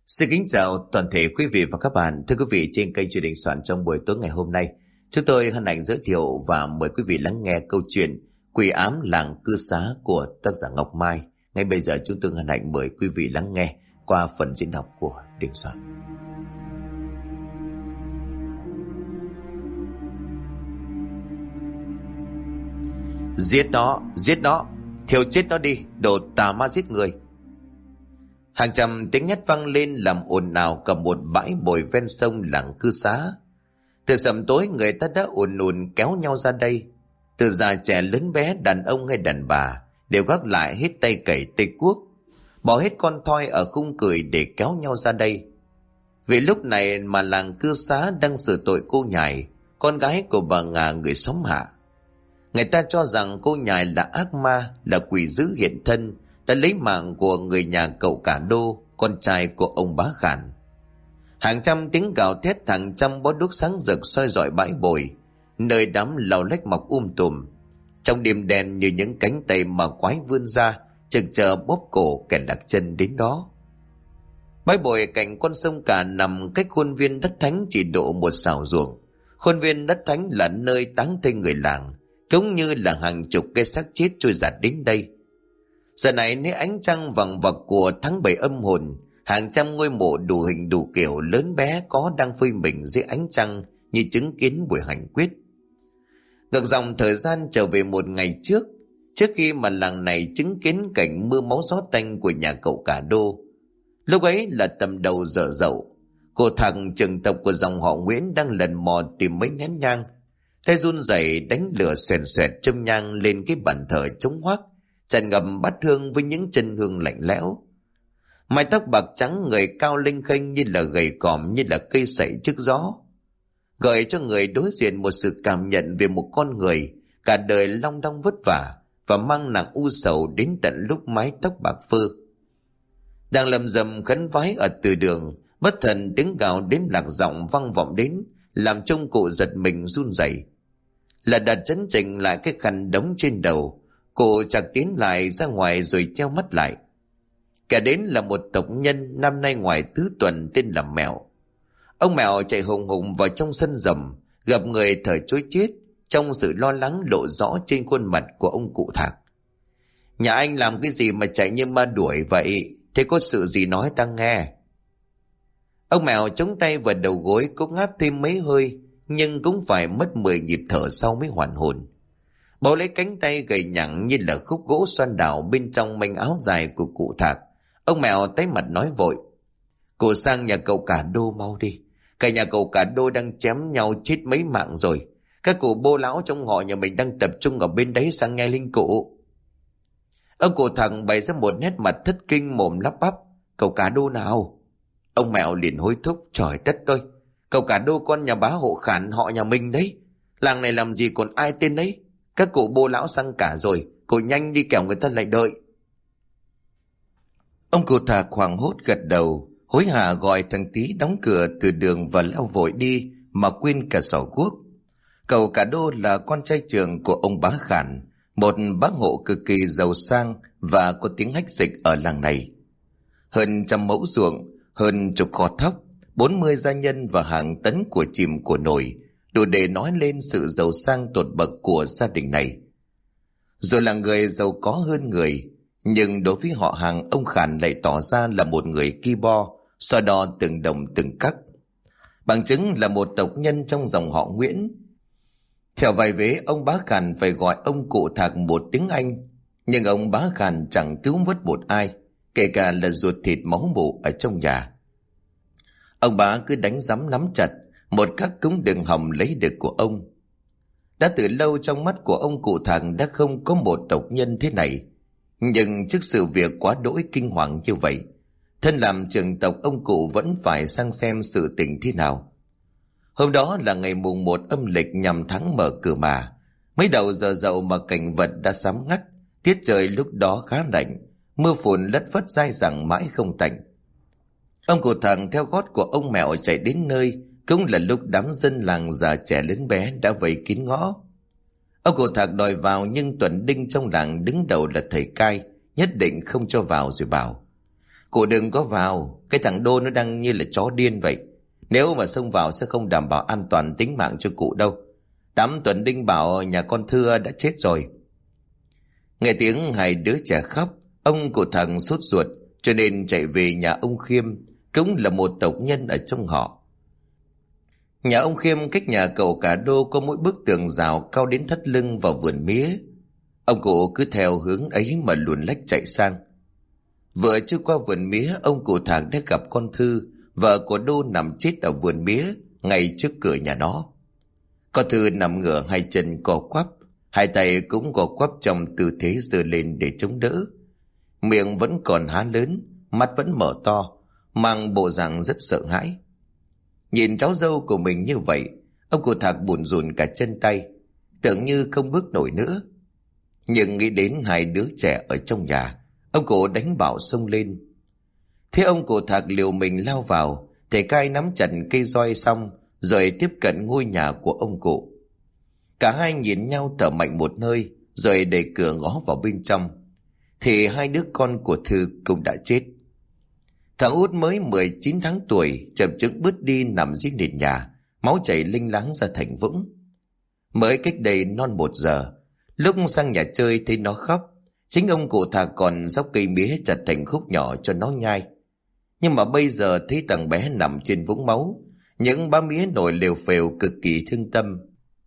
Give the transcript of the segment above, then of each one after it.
Xin kính chào toàn thể quý vị và các bạn. Thưa quý vị, trên kênh Truyền Đình Soạn trong buổi tối ngày hôm nay, chúng tôi hân hạnh giới thiệu và mời quý vị lắng nghe câu chuyện Quỷ ám làng cư xá của tác giả Ngọc Mai. Ngay bây giờ chúng tôi hân hạnh mời quý vị lắng nghe qua phần diễn đọc của Đình Soạn. Giết nó, thiêu chết nó đi, đồ tà ma giết người. Hàng trăm tiếng hét vang lên làm ồn ào cả một bãi bồi ven sông làng cư xá. Từ sầm tối người ta đã ùn ùn kéo nhau ra đây. Từ già trẻ lớn bé, đàn ông hay đàn bà đều gác lại hết tay cày tay cuốc, bỏ hết con thoi ở khung cửi để kéo nhau ra đây. Vì lúc này mà làng cư xá đang xử tội cô Nhài, con gái của bà Ngà người xóm Hạ. Người ta cho rằng cô Nhài là ác ma, là quỷ dữ hiện thân, đã lấy mạng của người nhà cậu Cả Đô, con trai của ông Bá Khản. Hàng trăm tiếng gào thét, hàng trăm bó đuốc sáng rực soi rọi bãi bồi, nơi đám lau lách mọc tùm. Trong đêm đen như những cánh tay mà quái vươn ra, chực chờ bóp cổ kẻ lạc chân đến đó. Bãi bồi cạnh con sông Cả nằm cách khuôn viên đất thánh chỉ độ một sào ruộng. Khuôn viên đất thánh là nơi táng thây người làng, cũng như là hàng chục cái xác chết trôi dạt đến đây. Giờ này nơi ánh trăng vằng vặc của tháng 7 âm hồn, hàng trăm ngôi mộ đủ hình đủ kiểu lớn bé có đang phơi mình dưới ánh trăng như chứng kiến buổi hành quyết. Ngược dòng thời gian trở về một ngày trước khi mà làng này chứng kiến cảnh mưa máu gió tanh của nhà cậu Cả Đô. Lúc ấy là tầm đầu giờ dậu, cô thằng trưởng tộc của dòng họ Nguyễn đang lần mò tìm mấy nén nhang, tay run rẩy đánh lửa xoèn xoẹt châm nhang lên cái bàn thờ trống hoác, tràn ngập bát hương với những chân hương lạnh lẽo. Mái tóc bạc trắng, người cao lênh khênh như là gầy còm, như là cây sậy trước gió, gợi cho người đối diện một sự cảm nhận về một con người cả đời long đong vất vả và mang nặng u sầu đến tận lúc mái tóc bạc phơ. Đang lầm rầm khấn vái ở từ đường, bất thần tiếng gào đếm lạc giọng vang vọng đến, làm trông cụ giật mình run rẩy. Là đặt chấn chỉnh lại cái khăn đống trên đầu, cụ chạc tiến lại ra ngoài rồi treo mắt lại. Kẻ đến là một tộc nhân năm nay ngoài tứ tuần, tên là Mẹo. Ông Mẹo chạy hùng hùng vào trong sân rầm, gặp người thở trối chết, trong sự lo lắng lộ rõ trên khuôn mặt của ông cụ Thạc. Nhà anh làm cái gì mà chạy như ma đuổi vậy? Thế có sự gì nói ta nghe? Ông Mẹo chống tay vào đầu gối, cũng ngáp thêm mấy hơi, nhưng cũng phải mất 10 nhịp thở sau mới hoàn hồn. Bấu lấy cánh tay gầy nhẵn như là khúc gỗ xoan đảo bên trong manh áo dài của cụ Thạc, ông Mẹo tái mặt nói vội: "Cô sang nhà cậu Cả Đô mau đi. Cả nhà cậu Cả Đô đang chém nhau chết mấy mạng rồi. Các cụ bô lão trong họ nhà mình đang tập trung ở bên đấy, sang nghe linh cụ." Ông cụ Thạc bày ra một nét mặt thất kinh, mồm lắp bắp: "Cậu Cả Đô nào?" Ông Mẹo liền hối thúc: "Trời đất ơi, cậu Cả Đô con nhà bá hộ Khản họ nhà mình đấy. Làng này làm gì còn ai tên đấy. Các cụ bô lão sang cả rồi, cô nhanh đi kẻo người ta lại đợi." Ông cụ Thạc hoảng hốt gật đầu, hối hả gọi thằng Tý đóng cửa từ đường và lao vội đi mà quên cả xỏ guốc. Cậu Cả Đô là con trai trưởng của ông Bá Khản, một bá hộ cực kỳ giàu sang và có tiếng hách dịch ở làng này. Hơn 100 mẫu ruộng, hơn chục kho thóc, 40 gia nhân và hàng tấn của chìm của nổi, đủ để nói lên sự giàu sang tột bậc của gia đình này. Rồi là người giàu có hơn người, nhưng đối với họ hàng, ông Khản lại tỏ ra là một người ki bo, so đo từng đồng từng cắc. Bằng chứng là một tộc nhân trong dòng họ Nguyễn. Theo vài vế, ông Bá Khản phải gọi ông cụ Thạc một tiếng Anh, nhưng ông Bá Khản chẳng cứu vớt một ai, kể cả là ruột thịt máu mủ ở trong nhà. Ông Bá cứ đánh giám nắm chặt một các cúng đường hầm lấy được của ông. Đã từ lâu trong mắt của ông cụ Thạc đã không có một tộc nhân thế này, nhưng trước sự việc quá đỗi kinh hoàng như vậy, thân làm trưởng tộc, ông cụ vẫn phải sang xem sự tình thế nào. Hôm đó là ngày mùng 1 âm lịch nhằm tháng mở cửa mà, mấy đầu giờ dậu mà cảnh vật đã sám ngắt, tiết trời lúc đó khá lạnh, mưa phùn lất phất dai dẳng mãi không tạnh. Ông cụ Thạc theo gót của ông Mẹo chạy đến nơi, cũng là lúc đám dân làng già trẻ lớn bé đã vây kín ngõ. Ông cụ Thạc đòi vào, nhưng tuần đinh trong làng đứng đầu là thầy cai, nhất định không cho vào, rồi bảo: Cụ đừng có vào, cái thằng Đô nó đang như là chó điên vậy. Nếu mà xông vào sẽ không đảm bảo an toàn tính mạng cho cụ đâu. Đám Tuấn Đinh bảo nhà con Thưa đã chết rồi. Nghe tiếng hai đứa trẻ khóc, ông cụ Thằng sốt ruột cho nên chạy về nhà ông Khiêm, cũng là một tộc nhân ở trong họ. Nhà ông Khiêm cách nhà cậu cả Đô có mỗi bức tường rào cao đến thắt lưng vào vườn mía. Ông cụ cứ theo hướng ấy mà luồn lách chạy sang. Vừa chưa qua vườn mía, ông cụ Thằng đã gặp con Thư, vợ của Đô, nằm chết ở vườn mía ngay trước cửa nhà nó. Con Thư nằm ngửa, hai chân co quắp, hai tay cũng co quắp trong tư thế giơ lên để chống đỡ. Miệng vẫn còn há lớn, mắt vẫn mở to, mang bộ dạng rất sợ hãi. Nhìn cháu dâu của mình như vậy, ông cụ Thạc bủn rủn cả chân tay, tưởng như không bước nổi nữa. Nhưng nghĩ đến hai đứa trẻ ở trong nhà, ông cụ đánh bảo xông lên. Thế ông cụ Thạc liều mình lao vào, thầy cai nắm chặt cây roi xong rồi tiếp cận ngôi nhà của ông cụ. Cả hai nhìn nhau thở mạnh một hơi, rồi đẩy cửa ngó vào bên trong. Thì hai đứa con của Thư cũng đã chết. Thằng út mới 19 tháng tuổi chậm chững bước đi nằm dưới nền nhà, máu chảy linh láng ra thành vũng. Mới cách đây non 1 giờ, lúc sang nhà chơi thấy nó khóc, chính ông cụ Thạc còn dốc cây mía chặt thành khúc nhỏ cho nó nhai. Nhưng mà bây giờ thấy thằng bé nằm trên vũng máu, những bá mía nổi lều phều cực kỳ thương tâm.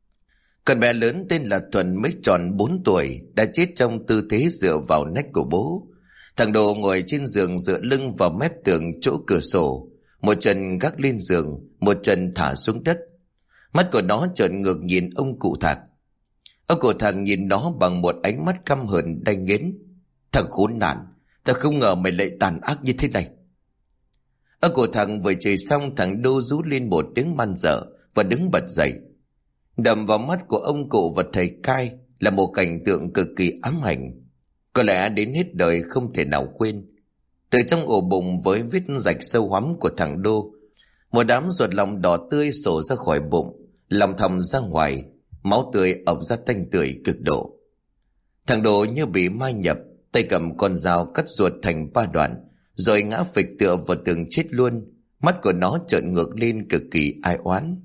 Con bé lớn tên là Thuần mới tròn 4 tuổi, đã chết trong tư thế dựa vào nách của bố. Thằng Đồ ngồi trên giường dựa lưng vào mép tường chỗ cửa sổ, một chân gác lên giường, một chân thả xuống đất. Mắt của nó trợn ngược nhìn ông cụ Thạc. Ông cụ Thạc nhìn nó bằng một ánh mắt căm hờn đanh nghiến. Thằng khốn nạn, tao không ngờ mày lại tàn ác như thế này. Ông cụ Thạc vừa chửi xong, thằng Đô rú lên một tiếng man dợ và đứng bật dậy. Đầm vào mắt của ông cụ và thầy cai là một cảnh tượng cực kỳ ám ảnh, có lẽ đến hết đời không thể nào quên. Từ trong ổ bụng với vết rạch sâu hoắm của thằng Đô, một đám ruột lòng đỏ tươi sổ ra khỏi bụng, lòng thòng ra ngoài, máu tươi ọc ra tanh tưởi cực độ. Thằng Đô như bị ma nhập, tay cầm con dao cắt ruột thành 3 đoạn, rồi ngã phịch tựa vào tường chết luôn. Mắt của nó trợn ngược lên cực kỳ ai oán.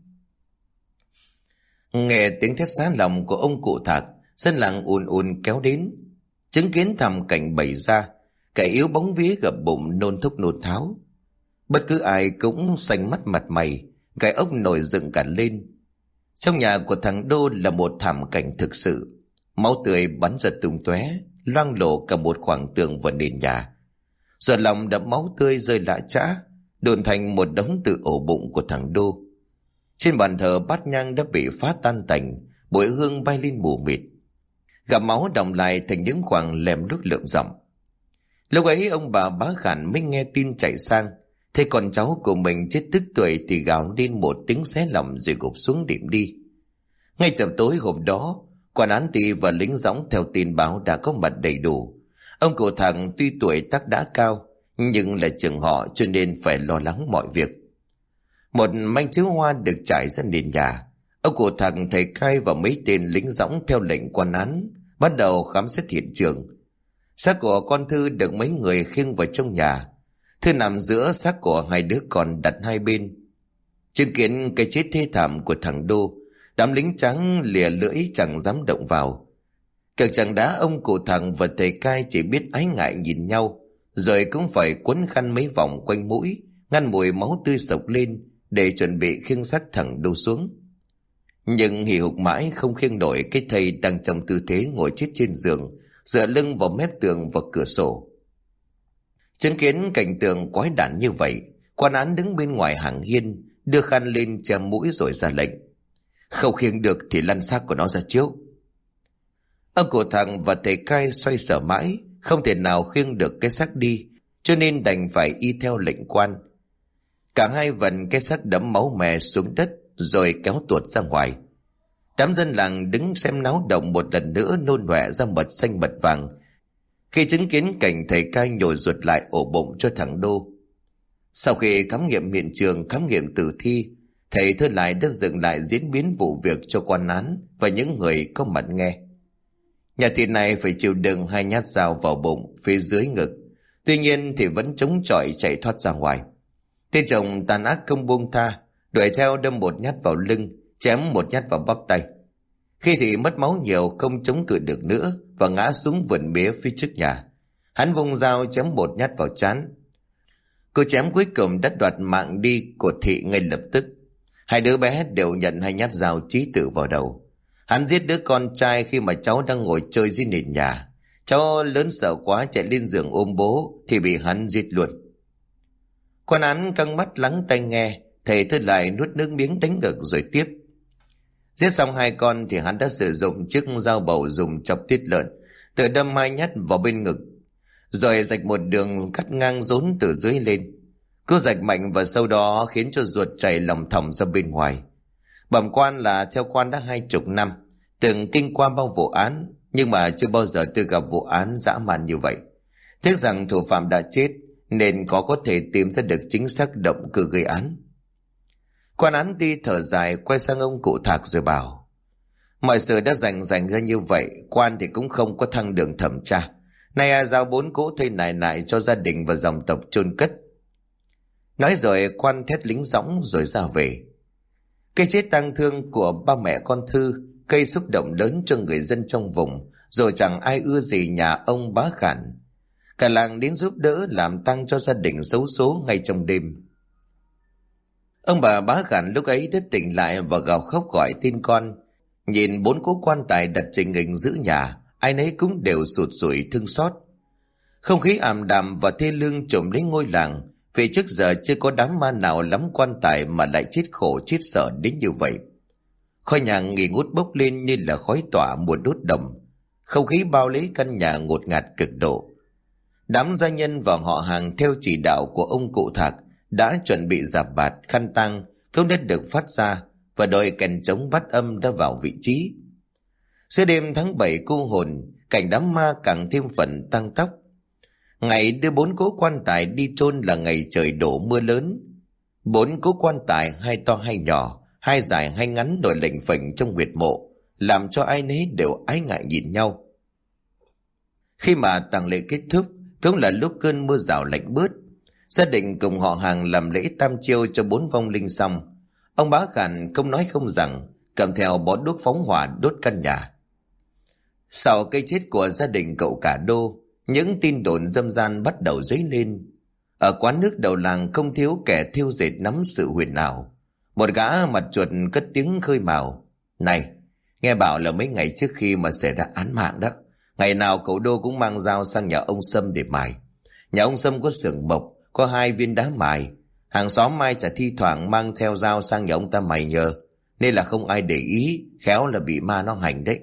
Nghe tiếng thét xá lòng của ông cụ Thạc, dân làng ùn ùn kéo đến, chứng kiến thảm cảnh bày ra. Kẻ yếu bóng vía gập bụng nôn thốc nôn tháo. Bất cứ ai cũng xanh mắt mặt mày, gai ốc nổi dựng cả lên. Trong nhà của thằng Đô là một thảm cảnh thực sự. Máu tươi bắn ra tung tóe, loang lổ cả một khoảng tường và nền nhà. Giọt lòng đẫm máu tươi rơi lã chã, đồn thành một đống từ ổ bụng của thằng Đô. Trên bàn thờ bát nhang đã bị phá tan tành, bụi hương bay lên mù mịt. Gặm máu đọng lại thành những khoảng lem luốc lượm rậm. Lúc ấy ông bà Bá Khản mới nghe tin chạy sang, thấy con cháu của mình chết tức tuổi thì gào lên một tiếng xé lòng rồi gục xuống điểm đi. Ngay chập tối hôm đó, quan án ty và lính dõng theo tin báo đã có mặt đầy đủ. Ông cụ Thằng tuy tuổi tác đã cao, nhưng là trưởng họ cho nên phải lo lắng mọi việc. Một manh chiếu hoa được trải ra nền nhà. Ông cụ Thằng, thầy cai và mấy tên lính dõng theo lệnh quan án bắt đầu khám xét hiện trường. Xác của con Thư được mấy người khiêng vào trong nhà. Thư nằm giữa xác của hai đứa con đặt hai bên. Chứng kiến cái chết thê thảm của thằng Đô, đám lính trắng lìa lưỡi chẳng dám động vào. Cực chẳng đá ông cụ Thằng và thầy cai chỉ biết ái ngại nhìn nhau, rồi cũng phải quấn khăn mấy vòng quanh mũi, ngăn mùi máu tươi sộc lên để chuẩn bị khiêng xác thằng Đô xuống. Nhưng hì hục mãi không khiêng nổi cái thây đang trong tư thế ngồi chết trên giường, dựa lưng vào mép tường và cửa sổ. Chứng kiến cảnh tượng quái đản như vậy, quan án đứng bên ngoài hàng hiên, đưa khăn lên che mũi rồi ra lệnh: không khiêng được thì lăn xác của nó ra chiếu. Ông cụ Thằng và thầy cai xoay sở mãi, không thể nào khiêng được cái xác đi, cho nên đành phải y theo lệnh quan. Cả hai vần cái xác đẫm máu mè xuống đất rồi kéo tuột ra ngoài. Đám dân làng đứng xem náo động một lần nữa nôn ọe ra mật xanh mật vàng khi chứng kiến cảnh thầy cai nhồi ruột lại ổ bụng cho thằng Đô. Sau khi khám nghiệm hiện trường, khám nghiệm tử thi, thầy Thơ Lại đã dựng lại diễn biến vụ việc cho quan án và những người có mặt nghe. Nhà thịt này phải chịu đựng 2 nhát dao vào bụng, phía dưới ngực, Tuy nhiên thì vẫn chống chọi chạy thoát ra ngoài. Tên chồng tàn ác không buông tha, đuổi theo đâm một nhát vào lưng, chém một nhát vào bắp tay. Khi thì mất máu nhiều, không chống cự được nữa và ngã xuống vườn mía phía trước nhà. Hắn vung dao chém một nhát vào trán. Cú chém cuối cùng đã đoạt mạng đi của Thị ngay lập tức. Hai đứa bé đều nhận hai nhát dao chí tử vào đầu. Hắn giết đứa con trai khi mà cháu đang ngồi chơi dưới nền nhà. Cháu lớn sợ quá chạy lên giường ôm bố thì bị hắn giết luôn. Quan án căng mắt lắng tai nghe, thầy Thư lại nuốt nước miếng đánh ngực rồi tiếp. Giết xong hai con thì hắn đã sử dụng chiếc dao bầu dùng chọc tiết lợn, tự đâm hai nhát vào bên ngực, rồi rạch một đường cắt ngang rốn từ dưới lên. Cứ rạch mạnh và sau đó khiến cho ruột chảy lòng thòng ra bên ngoài. Bẩm quan là theo quan đã 20 năm, từng kinh qua bao vụ án, nhưng mà chưa bao giờ tôi gặp vụ án dã man như vậy. Tiếc rằng thủ phạm đã chết nên có thể tìm ra được chính xác động cơ gây án. Quan án đi thở dài, quay sang ông cụ Thạc rồi bảo: mọi sự đã rành ra như vậy, quan thì cũng không có thăng đường thẩm tra. Nay giao 4 cỗ thây nại cho gia đình và dòng tộc chôn cất. Nói rồi quan thét lính dõng rồi ra về. Cái chết tang thương của ba mẹ con Thư gây xúc động lớn cho người dân trong vùng, rồi chẳng ai ưa gì nhà ông Bá Khản. Cả làng đến giúp đỡ làm tang cho gia đình xấu số ngay trong đêm. Ông bà Bá Khản lúc ấy đã tỉnh lại và gào khóc gọi tên con. Nhìn 4 cố quan tài đặt trình hình giữa nhà, ai nấy cũng đều sụt sùi thương xót. Không khí ảm đạm và thê lương trùm lấy ngôi làng, vì trước giờ chưa có đám ma nào lắm quan tài mà lại chết khổ chết sợ đến như vậy. Khói nhang nghi ngút bốc lên như là khói tỏa mùa đốt đồng. Không khí bao lấy căn nhà ngột ngạt cực độ. Đám gia nhân và họ hàng theo chỉ đạo của ông cụ Thạc đã chuẩn bị rạp bạt, khăn tang, công đất được phát ra và đội kèn trống bát âm đã vào vị trí. Giữa đêm tháng 7 cô hồn, cảnh đám ma càng thêm phần tăng tóc. Ngày đưa 4 cố quan tài đi chôn là ngày trời đổ mưa lớn. 4 cố quan tài, hai to hai nhỏ, hai dài hai ngắn nổi lềnh phềnh trong huyệt mộ, làm cho ai nấy đều ái ngại nhìn nhau. Khi mà tang lễ kết thúc, cũng là lúc cơn mưa rào lạnh bớt. Gia đình cùng họ hàng làm lễ tam chiêu cho 4 vong linh xong, ông Bá Khản không nói không rằng, cầm theo bó đuốc phóng hỏa đốt căn nhà. Sau cái chết của gia đình cậu cả Đô, những tin đồn dâm gian bắt đầu dấy lên. Ở quán nước đầu làng không thiếu kẻ thêu dệt nắm sự huyền ảo. Một gã mặt chuột cất tiếng khơi mào: này, nghe bảo là mấy ngày trước khi mà xảy ra án mạng đó, ngày nào cậu Đô cũng mang dao sang nhà ông Sâm để mài. Nhà ông Sâm có xưởng mộc, có 2 viên đá mài. Hàng xóm mai chả thi thoảng mang theo dao sang nhà ông ta mài nhờ, nên là không ai để ý, khéo là bị ma nó hành đấy.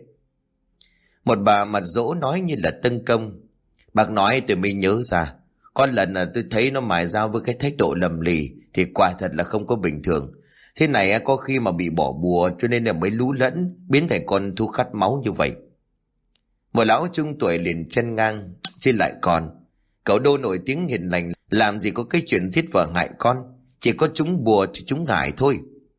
Một bà mặt dỗ nói như là tấn công: bác nói tôi mới nhớ ra, có lần là tôi thấy nó mài dao với cái thái độ lầm lì thì quả thật là không có bình thường. Thế này có khi mà bị bỏ bùa cho nên là mới lú lẫn, biến thành con thú khát máu như vậy. Một lão trung tuổi liền chen ngang: chứ lại còn, cậu Đô nổi tiếng hiền lành, làm gì có cái chuyện giết vợ hại con, chỉ có trúng bùa thì trúng ngải thôi.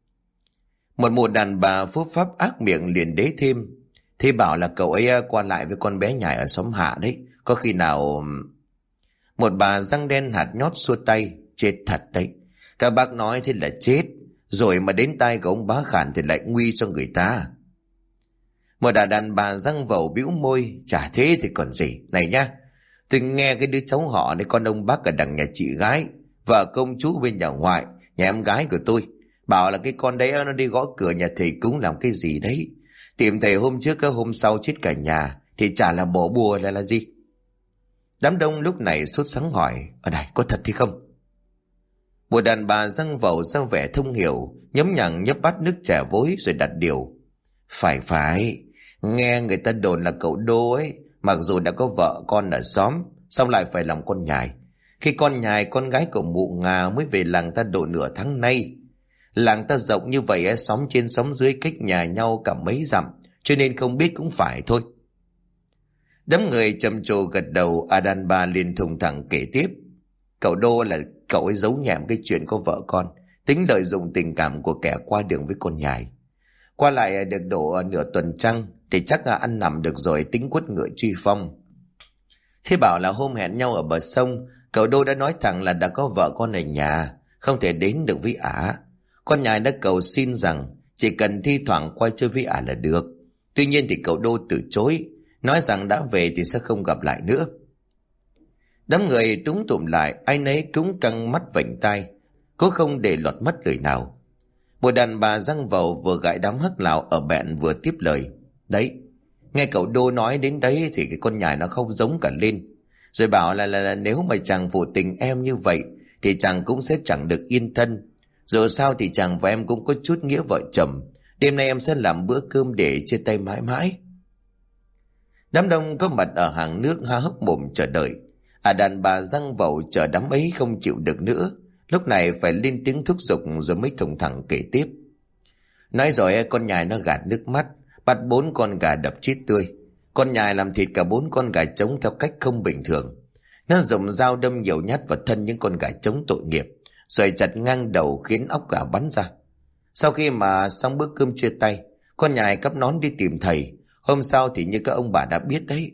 Một mụ đàn bà phúc pháp ác miệng liền đế thêm: thế bảo là cậu ấy qua lại với con bé nhài ở xóm hạ đấy, có khi nào... Một bà răng đen hạt nhót xua tay: chết thật đấy, các bác nói thế là chết, rồi mà đến tai của ông Bá Khản thì lại nguy cho người ta. Một đàn bà răng vầu bĩu môi: chả thế thì còn gì. Này nhá, tôi nghe cái đứa cháu họ đấy, con ông bác ở đằng nhà chị gái, vợ công chú bên nhà ngoại, nhà em gái của tôi, bảo là cái con đấy nó đi gõ cửa nhà thầy cúng làm cái gì đấy, tìm thầy hôm trước cái hôm sau chết cả nhà, thì chả là bỏ bùa là gì. Đám đông lúc này sốt sắng hỏi: ở đây có thật thì không? Một đàn bà răng vầu ra vẻ thông hiểu, nhấm nhằng nhấp bát nước chè vối rồi đặt điều: phải, nghe người ta đồn là cậu Đô ấy, mặc dù đã có vợ con ở xóm, xong lại phải làm con nhài. Khi con nhài, con gái của mụ Ngà mới về làng ta độ nửa tháng nay. Làng ta rộng như vậy ấy, xóm trên xóm dưới cách nhà nhau cả mấy dặm, cho nên không biết cũng phải thôi. Đám người trầm trồ gật đầu. Đàn bà liền thùng thẳng kể tiếp: cậu Đô là cậu ấy giấu nhẹm cái chuyện có vợ con, tính lợi dụng tình cảm của kẻ qua đường với con nhài. Qua lại được độ nửa tuần trăng thì chắc là ăn nằm được rồi, tính quất ngựa truy phong. Thế bảo là hôm hẹn nhau ở bờ sông, cậu Đô đã nói thẳng là đã có vợ con ở nhà, không thể đến được với ả. Con Nhài đã cầu xin rằng chỉ cần thi thoảng quay chơi với ả là được. Tuy nhiên thì cậu Đô từ chối, nói rằng đã về thì sẽ không gặp lại nữa. Đám người túm tụm lại, ai nấy cũng căng mắt vành tai, cố không để lọt mất lời nào. Một đàn bà răng vầu vừa gãi đám hắc lào ở bẹn vừa tiếp lời. Đấy, nghe cậu Đô nói đến đấy thì cái con Nhài nó không giống cả lên. Rồi bảo là nếu mà chàng phụ tình em như vậy thì chàng cũng sẽ chẳng được yên thân. Dù sao thì chàng và em cũng có chút nghĩa vợ chồng. Đêm nay em sẽ làm bữa cơm để chia tay mãi mãi. Đám đông có mặt ở hàng nước há hốc mồm chờ đợi. Đàn bà răng vầu chờ đám ấy không chịu được nữa, lúc này phải lên tiếng thúc giục rồi mới thùng thẳng kể tiếp. Nói rồi con Nhài nó gạt nước mắt, bắt 4 con gà đập chết tươi. Con Nhài làm thịt cả 4 con gà trống theo cách không bình thường. Nó dùng dao đâm nhiều nhát vào thân những con gà trống tội nghiệp, rồi chặt ngang đầu khiến óc gà bắn ra. Sau khi mà xong bữa cơm chia tay, con Nhài cắp nón đi tìm thầy. Hôm sau thì như các ông bà đã biết đấy.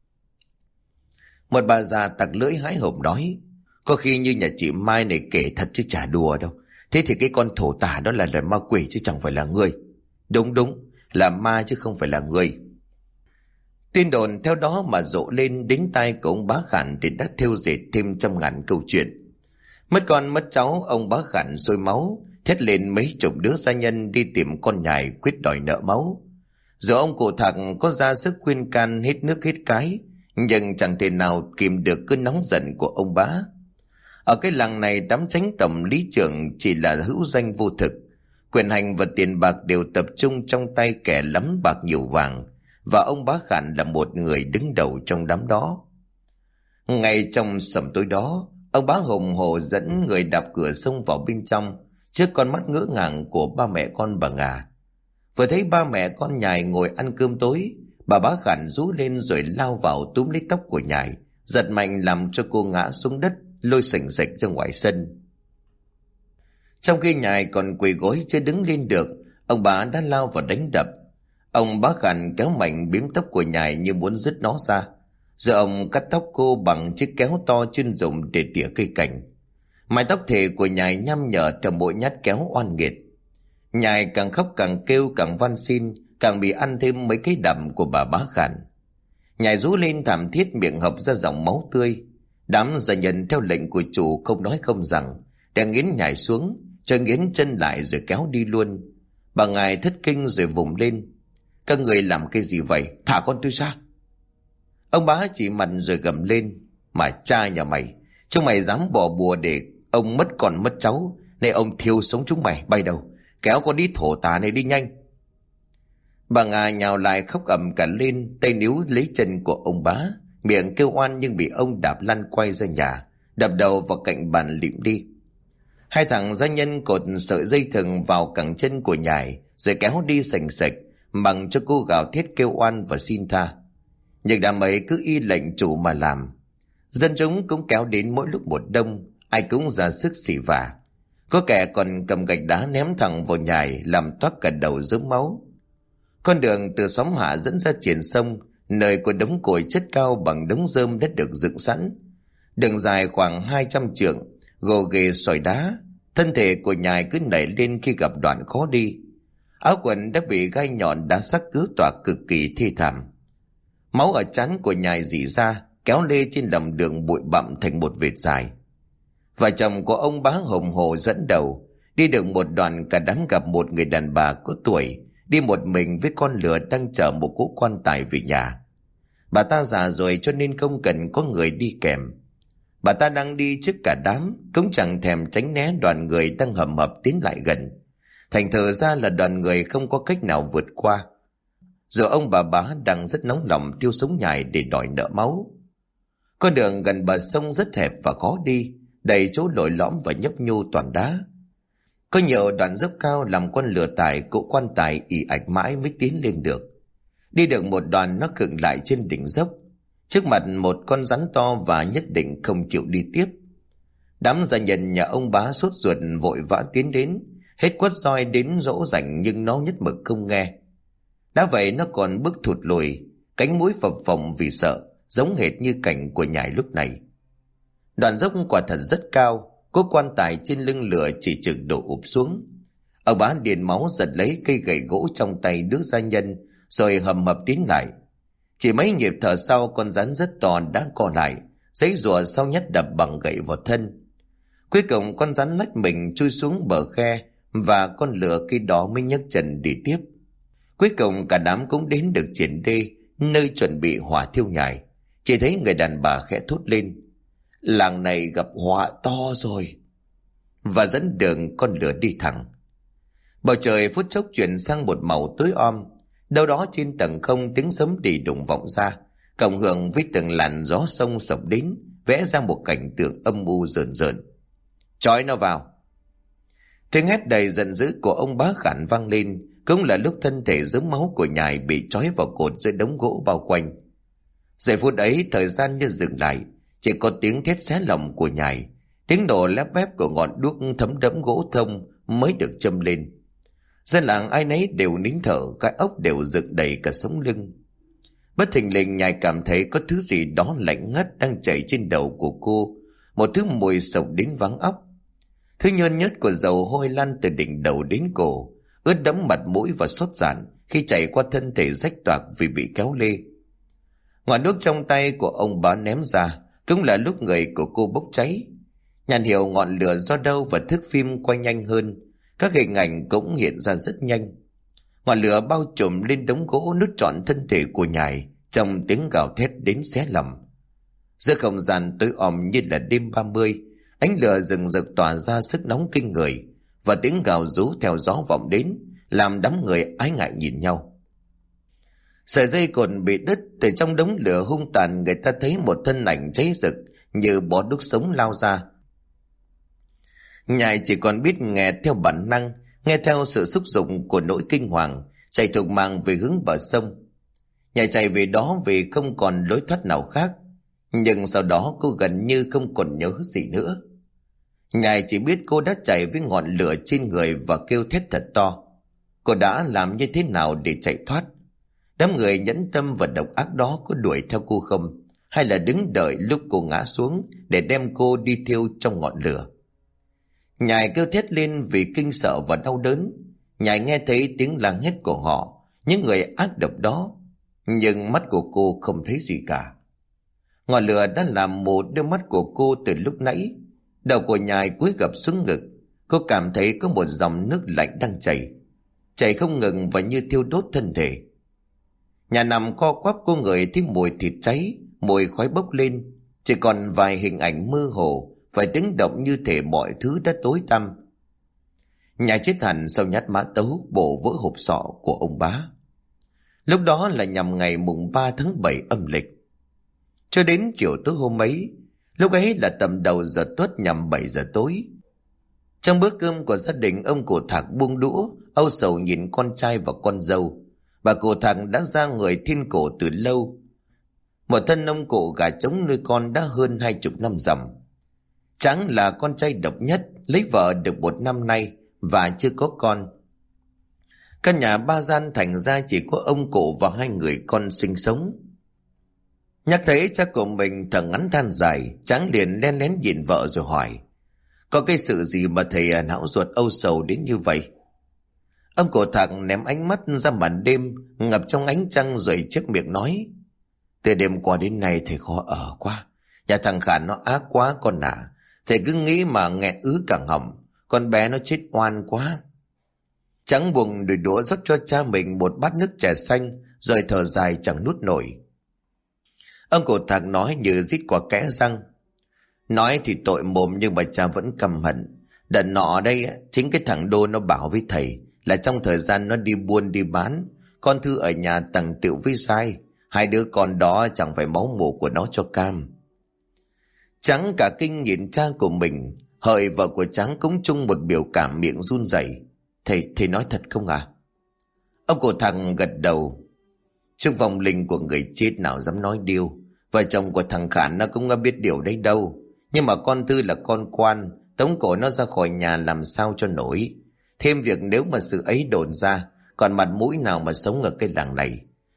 Một bà già tặc lưỡi hái hổm nói, có khi như nhà chị Mai này kể thật chứ chả đùa đâu. Thế thì cái con thổ tả đó là ma quỷ chứ chẳng phải là người. Đúng, là ma chứ không phải là người. Tin đồn theo đó mà rộ lên đến tai của ông Bá Khản thì đã thêu dệt thêm trăm ngàn câu chuyện. Mất con mất cháu, ông Bá Khản sôi máu, thét lên mấy chục đứa gia nhân đi tìm con Nhài quyết đòi nợ máu. Dù ông cụ Thạc có ra sức khuyên can hết nước hết cái, nhưng chẳng thể nào kìm được cơn nóng giận của ông Bá. Ở cái làng này, đám chánh tổng lý trưởng chỉ là hữu danh vô thực. Quyền hành và tiền bạc đều tập trung trong tay kẻ lắm bạc nhiều vàng, và ông Bá Khản là một người đứng đầu trong đám đó. Ngay trong sầm tối đó, ông Bá hùng hổ dẫn người đạp cửa xông vào bên trong, trước con mắt ngỡ ngàng của ba mẹ con bà Ngà. Vừa thấy ba mẹ con Nhài ngồi ăn cơm tối, bà Bá Khản rú lên rồi lao vào túm lấy tóc của Nhài, giật mạnh làm cho cô ngã xuống đất, lôi sành sạch ra ngoài sân. Trong khi Nhài còn quỳ gối chưa đứng lên được, ông Bá đã lao vào đánh đập. Ông Bá Khản kéo mạnh bím tóc của Nhài như muốn dứt nó ra, rồi ông cắt tóc cô bằng chiếc kéo to chuyên dụng để tỉa cây cảnh. Mái tóc thể của Nhài nhăm nhở theo mỗi nhát kéo oan nghiệt. Nhài càng khóc càng kêu càng van xin, càng bị ăn thêm mấy cái đầm của bà Bá Khản. Nhài rú lên thảm thiết, miệng hộc ra dòng máu tươi. Đám gia nhân theo lệnh của chủ không nói không rằng, để nghiến Nhài xuống, cho nghiến chân lại rồi kéo đi luôn. Bà Ngài thất kinh rồi vùng lên. Các người làm cái gì vậy? Thả con tôi ra. Ông Bá chỉ mặt rồi gầm lên. Mà cha nhà mày, chúng mày dám bỏ bùa để ông mất con mất cháu, nên ông thiêu sống chúng mày. Bay đầu, kéo con đi thổ tả này đi nhanh. Bà Ngà nhào lại khóc ầm cả lên, tay níu lấy chân của ông Bá, miệng kêu oan nhưng bị ông đạp lăn quay ra nhà, đập đầu vào cạnh bàn lịm đi. Hai thằng gia nhân cột sợi dây thừng vào cẳng chân của Nhài rồi kéo đi sành sạch, bằng cho cô gào thét kêu oan và xin tha. Nhưng đám ấy cứ y lệnh chủ mà làm. Dân chúng cũng kéo đến mỗi lúc một đông, ai cũng ra sức xỉ vả. Có kẻ còn cầm gạch đá ném thẳng vào Nhài, làm toát cả đầu rớm máu. Con đường từ xóm hạ dẫn ra triển sông, nơi có đống củi chất cao bằng đống rơm đã được dựng sẵn. Đường dài khoảng 200 trượng, gồ ghề sỏi đá. Thân thể của Nhài cứ nảy lên khi gặp đoạn khó đi. Áo quần đã bị gai nhọn đá sắc cứ toạc cực kỳ thê thảm. Máu ở trán của Nhài rỉ ra, kéo lê trên lòng đường bụi bặm thành một vệt dài. Vợ chồng của ông Bá hùng hổ dẫn đầu, đi được một đoạn cả đám gặp một người đàn bà có tuổi, đi một mình với con lừa đang chở một cỗ quan tài về nhà. Bà ta già rồi cho nên không cần có người đi kèm. Bà ta đang đi trước cả đám, cũng chẳng thèm tránh né đoàn người đang hầm hập tiến lại gần. Thành thử ra là đoàn người không có cách nào vượt qua. Giờ ông bà Bá đang rất nóng lòng tiêu sống Nhài để đòi nợ máu. Con đường gần bờ sông rất hẹp và khó đi, đầy chỗ lồi lõm và nhấp nhô toàn đá. Có nhiều đoạn dốc cao làm con lừa tải cỗ quan tài ì ạch mãi mới tiến lên được. Đi được một đoạn nó khựng lại trên đỉnh dốc. Trước mặt một con rắn to và nhất định không chịu đi tiếp. Đám gia nhân nhà ông Bá sốt ruột vội vã tiến đến, hết quất roi đến dỗ dành nhưng nó nhất mực không nghe. Đã vậy nó còn bước thụt lùi, cánh mũi phập phồng vì sợ, giống hệt như cảnh của Nhài lúc này. Đoạn dốc quả thật rất cao, có quan tài trên lưng lửa chỉ chực đổ ụp xuống. Ông Bá điền máu giật lấy cây gậy gỗ trong tay đứa gia nhân, rồi hầm hập tiến lại. Chỉ mấy nhịp thở sau, con rắn rất to đã co lại, giãy giụa sau nhát đập bằng gậy vào thân. Cuối cùng con rắn lách mình chui xuống bờ khe, và con lửa khi đó mới nhấc chân đi tiếp. Cuối cùng cả đám cũng đến được triển đê, nơi chuẩn bị hỏa thiêu Nhài. Chỉ thấy người đàn bà khẽ thốt lên: "Làng này gặp họa to rồi." Và dẫn đường con lửa đi thẳng. Bầu trời phút chốc chuyển sang một màu tối om. Đâu đó trên tầng không tiếng sấm đi đùng vọng ra, cộng hưởng với từng làn gió sông sộc đến, vẽ ra một cảnh tượng âm u rợn rợn. "Trói nó vào!" Tiếng hét đầy giận dữ của ông Bá Khản vang lên, cũng là lúc thân thể dớm máu của Nhài bị trói vào cột dưới đống gỗ bao quanh. Giây phút ấy thời gian như dừng lại, chỉ có tiếng thét xé lòng của Nhài, tiếng nổ lép bép của ngọn đuốc thấm đẫm gỗ thông mới được châm lên. Dân làng ai nấy đều nín thở, cái ốc đều dựng đầy cả sống lưng. Bất thình lình Nhài cảm thấy có thứ gì đó lạnh ngắt đang chảy trên đầu của cô, một thứ mùi sộc đến váng óc. Thứ nhơn nhớt của dầu hôi lan từ đỉnh đầu đến cổ, ướt đẫm mặt mũi và xót giản khi chảy qua thân thể rách toạc vì bị kéo lê. Ngọn đuốc trong tay của ông Bá ném ra, cũng là lúc người của cô bốc cháy. Nhàn hiểu ngọn lửa do đâu và thước phim quay nhanh hơn, các hình ảnh cũng hiện ra rất nhanh. Ngọn lửa bao trùm lên đống gỗ nút trọn thân thể của Nhài trong tiếng gào thét đến xé lòng. Giữa không gian tối om như là đêm 30, ánh lửa rừng rực tỏa ra sức nóng kinh người, và tiếng gào rú theo gió vọng đến, làm đám người ái ngại nhìn nhau. Sợi dây cột bị đứt, từ trong đống lửa hung tàn người ta thấy một thân ảnh cháy rực như bó đuốc sống lao ra. Nhài chỉ còn biết nghe theo bản năng, nghe theo sự xúc động của nỗi kinh hoàng, chạy thục mạng về hướng bờ sông. Nhài chạy về đó vì không còn lối thoát nào khác, nhưng sau đó cô gần như không còn nhớ gì nữa. Nhài chỉ biết cô đã chạy với ngọn lửa trên người và kêu thét thật to. Cô đã làm như thế nào để chạy thoát? Đám người nhẫn tâm và độc ác đó có đuổi theo cô không, hay là đứng đợi lúc cô ngã xuống để đem cô đi thiêu trong ngọn lửa? Nhài kêu thét lên vì kinh sợ và đau đớn. Nhài nghe thấy tiếng la hét của họ, những người ác độc đó, nhưng mắt của cô không thấy gì cả. Ngọn lửa đã làm một đôi mắt của cô từ lúc nãy. Đầu của Nhài cúi gập xuống ngực, cô cảm thấy có một dòng nước lạnh đang chảy không ngừng và như thiêu đốt thân thể. Nhà nằm co quắp, cô ngửi thấy mùi thịt cháy, mùi khói bốc lên, chỉ còn vài hình ảnh mơ hồ, phải tiếng động như thể mọi thứ đã tối tăm. Nhài chết hẳn sau nhát mã tấu bổ vỡ hộp sọ của ông Bá. Lúc đó là nhằm ngày mùng 3 tháng 7 âm lịch. Cho đến chiều tối hôm ấy, lúc ấy là tầm đầu giờ tuất nhằm 7 giờ tối. Trong bữa cơm của gia đình, ông cụ Thạc buông đũa, âu sầu nhìn con trai và con dâu. Bà cụ Thạc đã ra người thiên cổ từ lâu. Một thân ông cụ gà trống nuôi con đã hơn 20 năm rằm. Tráng là con trai độc nhất, lấy vợ được 1 năm nay và chưa có con. Căn nhà 3 gian thành ra chỉ có ông cụ và 2 người con sinh sống. Nhắc thấy cha của mình thở ngắn than dài, Tráng liền len lén nhìn vợ rồi hỏi: "Có cái sự gì mà thầy não ruột âu sầu đến như vậy?" Ông cụ Thạc ném ánh mắt ra màn đêm ngập trong ánh trăng rồi chép miệng nói: "Từ đêm qua đến nay thầy khó ở quá. Nhà thằng Khản nó ác quá con ạ. Thầy cứ nghĩ mà nghẹn ứ cả họng. Con bé nó chết oan quá." Tráng buồn đùi đũa rót cho cha mình một bát nước chè xanh rồi thở dài chẳng nuốt nổi. Ông cụ Thạc nói như rít qua kẽ răng: "Nói thì tội mồm nhưng mà cha vẫn căm hận. Đợt nọ đây chính cái thằng Đô nó bảo với thầy là trong thời gian nó đi buôn đi bán, con Thư ở nhà tằng tựu với sai. 2 đứa con đó chẳng phải máu mủ của nó cho cam." Tráng cả kinh nhìn cha của mình. Hợi vợ của Tráng cũng chung một biểu cảm, miệng run rẩy: Thầy nói thật không à?" Ông cụ Thằng gật đầu: "Trước vong linh của người chết nào dám nói điêu. Vợ chồng của thằng Khản nó cũng biết điều đấy đâu. Nhưng mà con Thư là con quan, tống cổ nó ra khỏi nhà làm sao cho nổi. Thêm việc nếu mà sự ấy đồn ra, còn mặt mũi nào mà sống ở cái làng này.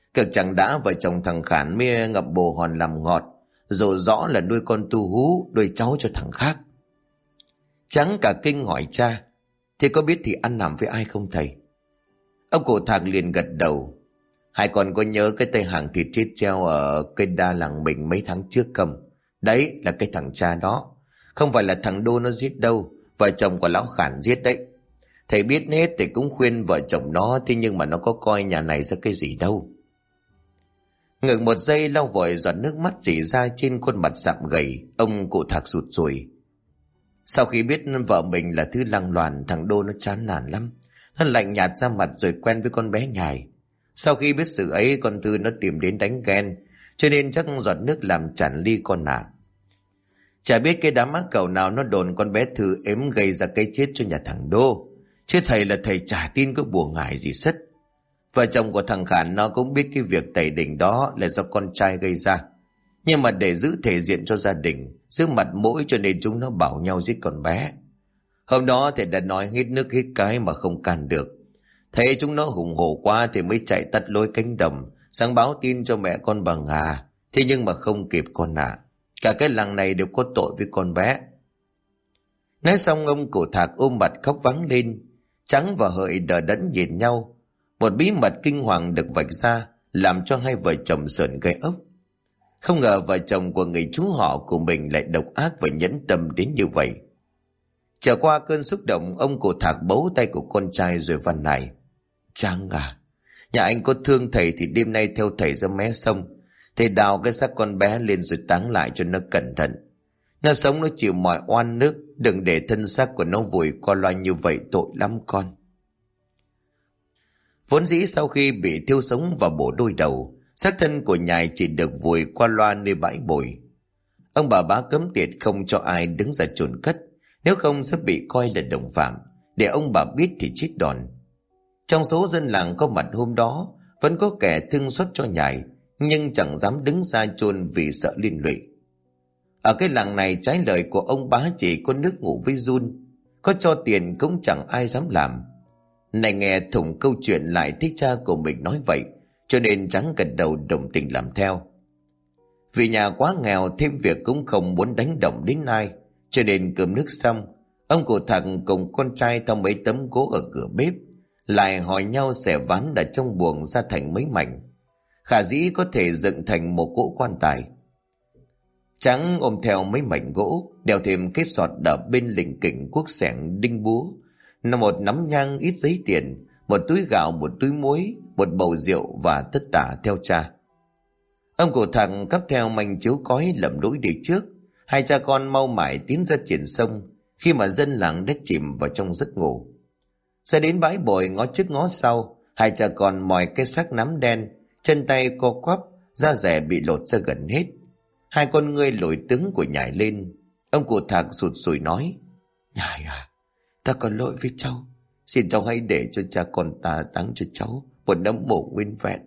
Cực chẳng đã vợ chồng thằng Khản mới ngậm bồ hòn làm ngọt, dù rõ là nuôi con tu hú nuôi cháu cho thằng khác. Trắng cả kinh hỏi cha: Thế có biết thì ăn nằm với ai không thầy? Ông cụ Thạc liền gật đầu: Hai con có nhớ cái tay hàng thịt chết treo ở cây đa làng mình mấy tháng trước không? Đấy là cái thằng cha đó. Không phải là thằng Đô nó giết đâu, vợ chồng của lão Khản giết đấy. Thầy biết hết thì cũng khuyên vợ chồng nó, thế nhưng mà nó có coi nhà này ra cái gì đâu. Ngừng một giây lau vội giọt nước mắt rỉ ra trên khuôn mặt sạm gầy, ông cụ Thạc sụt sùi. Sau khi biết vợ mình là thứ lăng loàn, thằng Đô nó chán nản lắm. Nó lạnh nhạt ra mặt rồi quen với con bé Nhài. Sau khi biết sự ấy, con Tư nó tìm đến đánh ghen, cho nên chắc giọt nước làm chản ly con nạ. Chả biết cái đám ác cẩu nào nó đồn con bé Thư ếm gây ra cái chết cho nhà thằng Đô, chứ thầy là thầy chả tin có bùa ngải gì sất. Vợ chồng của thằng Khản nó cũng biết cái việc tẩy đỉnh đó là do con trai gây ra, nhưng mà để giữ thể diện cho gia đình, giữ mặt mũi, cho nên chúng nó bảo nhau giết con bé. Hôm đó thầy đã nói hết nước hết cái mà không can được. Thấy chúng nó hùng hổ quá thì mới chạy tắt lối cánh đồng, sáng báo tin cho mẹ con bà Ngà. Thế nhưng mà không kịp con ạ. Cả cái làng này đều có tội với con bé. Nói xong ông cụ Thạc ôm mặt khóc vắng lên. Trắng và Hợi đờ đẫn nhìn nhau. Một bí mật kinh hoàng được vạch ra, làm cho hai vợ chồng sởn gai ốc. Không ngờ vợ chồng của người chú họ của mình lại độc ác và nhẫn tâm đến như vậy. Trở qua cơn xúc động, ông cụ Thạc bấu tay của con trai rồi van nài: Trắng à, nhà anh có thương thầy thì đêm nay theo thầy ra mé sông. Thầy đào cái xác con bé lên rồi táng lại cho nó cẩn thận. Nó sống nó chịu mọi oan nước, đừng để thân xác của nó vùi qua loa như vậy, tội lắm con. Vốn dĩ sau khi bị thiêu sống và bổ đôi đầu, xác thân của Nhài chỉ được vùi qua loa nơi bãi bồi. Ông bà bá cấm tiệt không cho ai đứng ra chôn cất, nếu không sẽ bị coi là đồng phạm, để ông bà biết thì chết đòn. Trong số dân làng có mặt hôm đó, vẫn có kẻ thương xót cho Nhài, nhưng chẳng dám đứng ra chôn vì sợ liên lụy. Ở cái làng này trái lời của ông bá chỉ có nước ngủ với giun, có cho tiền cũng chẳng ai dám làm. Này nghe Thủng câu chuyện lại thích cha của mình nói vậy, cho nên Trắng gật đầu đồng tình làm theo. Vì nhà quá nghèo, thêm việc cũng không muốn đánh động đến ai, cho nên cơm nước xong, ông cụ Thạc cùng con trai thao mấy tấm gỗ ở cửa bếp, lại hỏi nhau xẻ ván ở trong buồng ra thành mấy mảnh, khả dĩ có thể dựng thành một cỗ quan tài. Trắng ôm theo mấy mảnh gỗ, đeo thêm kết sọt đập bên lình kỉnh cuốc xẻng đinh búa, là một nắm nhang, ít giấy tiền, một túi gạo, một túi muối, một bầu rượu và tất tả theo cha. Ông cụ Thạc cắp theo manh chiếu cói lầm lũi đi trước. Hai cha con mau mải tiến ra triển sông, khi mà dân làng đã chìm vào trong giấc ngủ. Ra đến bãi bồi ngó trước ngó sau, hai cha con mòi cái xác nắm đen, chân tay co quắp, da dẻ bị lột ra gần hết. Hai con ngươi lồi tướng của Nhài lên. Ông cụ Thạc sụt sùi nói: Nhài à, ta có lỗi với cháu, xin cháu hãy để cho cha con ta táng cho cháu một nấm mộ nguyên vẹn.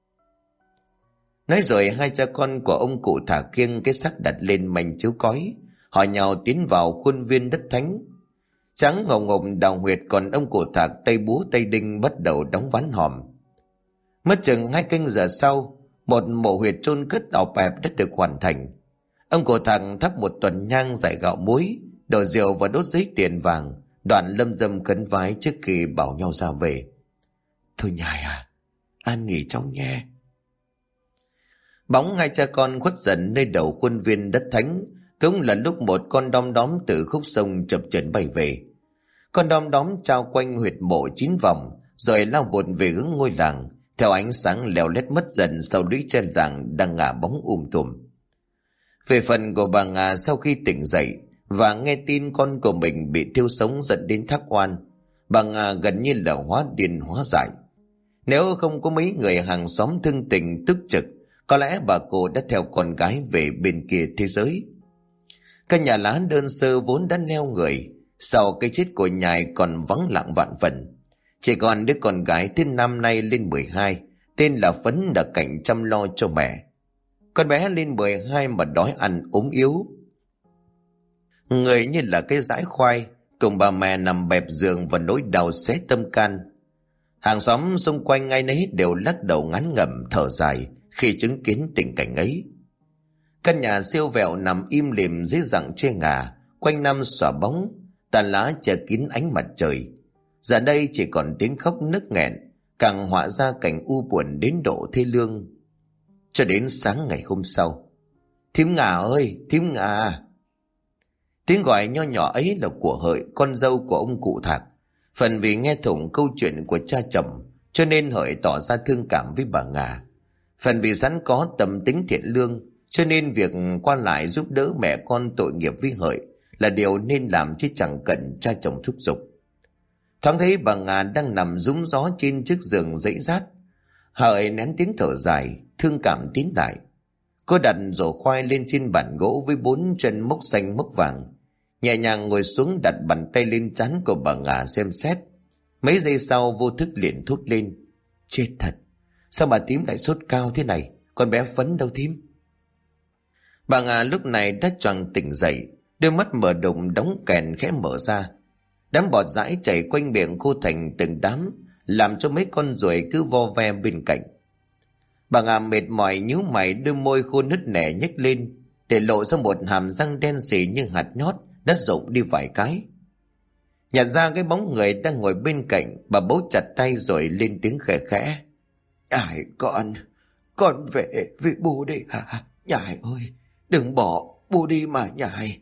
Nói rồi hai cha con của ông cụ Thạc kiêng cái xác đặt lên manh chiếu cói, họ nhau tiến vào khuôn viên đất thánh. Trắng ngầu ngộp đào huyệt, còn ông cụ Thạc tay búa tay đinh bắt đầu đóng ván hòm. Mất chừng 2 canh giờ sau, một mộ huyệt chôn cất ọc ẹp đã được hoàn thành. Ông cụ Thạc thắp một tuần nhang, rải gạo muối, đổ rượu và đốt giấy tiền vàng, đoạn lâm dâm khấn vái trước khi bảo nhau ra về. Thôi Nhài à, an nghỉ trong nhé. Bóng hai cha con khuất dần nơi đầu khuôn viên đất thánh, cũng là lúc một con đom đóm từ khúc sông chập chờn bay về. Con đom đóm trao quanh huyệt mộ 9 vòng, rồi lao vụt về hướng ngôi làng, theo ánh sáng leo lét mất dần sau lũy tre làng đang ngả bóng tùm. Về phần của bà Ngà, sau khi tỉnh dậy và nghe tin con của mình bị thiêu sống dẫn đến thác oan, bà Ngà gần như là hóa điên hóa dại. Nếu không có mấy người hàng xóm thương tình tức trực, có lẽ bà cô đã theo con gái về bên kia thế giới. Căn nhà lá đơn sơ vốn đã neo người, sau cái chết của Nhài còn vắng lặng vạn phần. Chỉ còn đứa con gái tên năm nay lên 12, tên là Phấn, đã cảnh chăm lo cho mẹ. Con bé lên 12 mà đói ăn ốm yếu, người như là cái dãi khoai, cùng bà mẹ nằm bẹp giường và nỗi đau xé tâm can. Hàng xóm xung quanh ai nấy đều lắc đầu ngán ngẩm thở dài khi chứng kiến tình cảnh ấy. Căn nhà siêu vẹo nằm im lìm dưới rặng tre ngà, quanh năm xõa bóng, tàn lá che kín ánh mặt trời. Giờ đây chỉ còn tiếng khóc nức nghẹn, càng họa ra cảnh u buồn đến độ thê lương. Cho đến sáng ngày hôm sau, thím Ngà ơi, thím Ngà! Tiếng gọi nho nhỏ ấy là của Hợi, con dâu của ông cụ Thạc. Phần vì nghe thủng câu chuyện của cha chồng, cho nên Hợi tỏ ra thương cảm với bà Ngà. Phần vì sẵn có tâm tính thiện lương, cho nên việc qua lại giúp đỡ mẹ con tội nghiệp với Hợi là điều nên làm, chứ chẳng cần cha chồng thúc giục. Thoáng thấy bà Ngà đang nằm rúm gió trên chiếc giường dãy rát, Hợi nén tiếng thở dài, thương cảm tiến lại. Cô đặt rổ khoai lên trên bàn gỗ với 4 chân mốc xanh mốc vàng, nhẹ nhàng ngồi xuống đặt bàn tay lên trán của bà Ngà xem xét. Mấy giây sau vô thức liền thốt lên: chết thật, sao bà thím lại sốt cao thế này, con bé Phấn đâu thím? Bà Ngà lúc này đã choàng tỉnh dậy, đôi mắt mở đục đóng kèn khẽ mở ra. Đám bọt dãi chảy quanh miệng cô thành từng đám, làm cho mấy con ruồi cứ vo ve bên cạnh. Bà Ngà mệt mỏi nhíu mày, đôi môi khô nứt nẻ nhếch lên, để lộ ra một hàm răng đen sì như hạt nhót đã rụng đi vài cái. Nhận ra cái bóng người đang ngồi bên cạnh, bà bấu chặt tay rồi lên tiếng khẽ khẽ: Nhài con về với bố đi hả? Nhài ơi, đừng bỏ bố đi mà Nhài.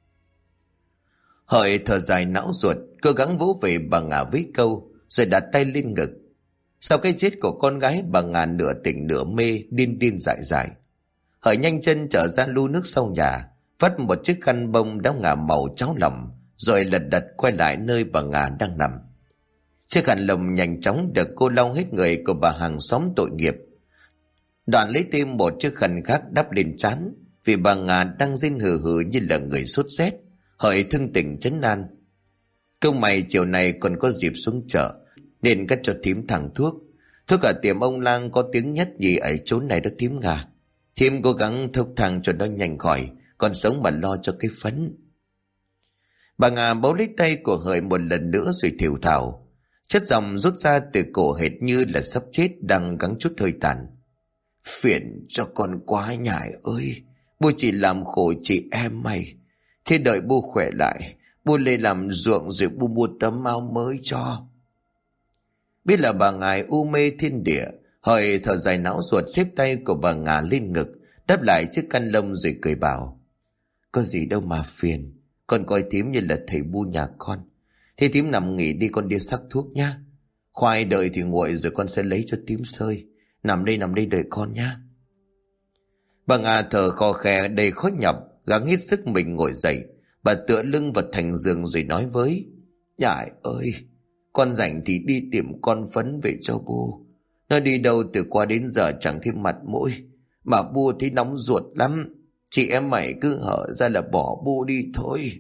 Hợi thở dài não ruột, cố gắng vỗ về bà Ngà với câu, rồi đặt tay lên ngực. Sau cái chết của con gái, bà Ngà nửa tỉnh nửa mê, điên điên dại dại. Hợi nhanh chân trở ra lu nước sau nhà, vắt một chiếc khăn bông đã ngả màu cháo lòng, rồi lật đật quay lại nơi bà Ngà đang nằm. Chiếc khăn lồng nhanh chóng được cô lau hết người của bà hàng xóm tội nghiệp. Đoạn lấy thêm một chiếc khăn khác đắp lên trán, vì bà Ngà đang rên hừ hừ như là người sốt rét. Hợi thương tình trấn an: câu mày chiều này còn có dịp xuống chợ, nên cắt cho thím thằng thuốc ở tiệm ông Lang có tiếng nhất nhì ở chỗ này đó thím Ngà. Thím cố gắng thốc thang cho nó nhanh khỏi, còn sống mà lo cho cái Phấn. Bà Ngà bấu lấy tay của Hợi một lần nữa rồi thều thào, chất giọng rút ra từ cổ hệt như là sắp chết đang gắng chút hơi tàn: phiền cho con quá Nhài ơi, bố chỉ làm khổ chị em mày. Thế đợi bố khỏe lại, bố lên làm ruộng rồi bố mua tấm áo mới cho. Biết là bà Ngài u mê thiên địa, Hợi thở dài não ruột xếp tay của bà Ngà lên ngực, đắp lại chiếc khăn lông rồi cười bảo: có gì đâu mà phiền, con coi thím như là thầy bu nhà con. Thế thím nằm nghỉ đi, con đi sắc thuốc nhá. Khoai đợi thì nguội rồi con sẽ lấy cho thím sơi. Nằm đây đợi con nhá. Bà Ngà thở khò khè đầy khó nhọc, gắng hết sức mình ngồi dậy. Bà tựa lưng vào thành giường rồi nói với: Nhài ơi, con rảnh thì đi tìm con Phấn về cho bố. Nó đi đâu từ qua đến giờ chẳng thêm mặt mũi, mà bố thấy nóng ruột lắm. Chị em mày cứ hở ra là bỏ bố đi thôi.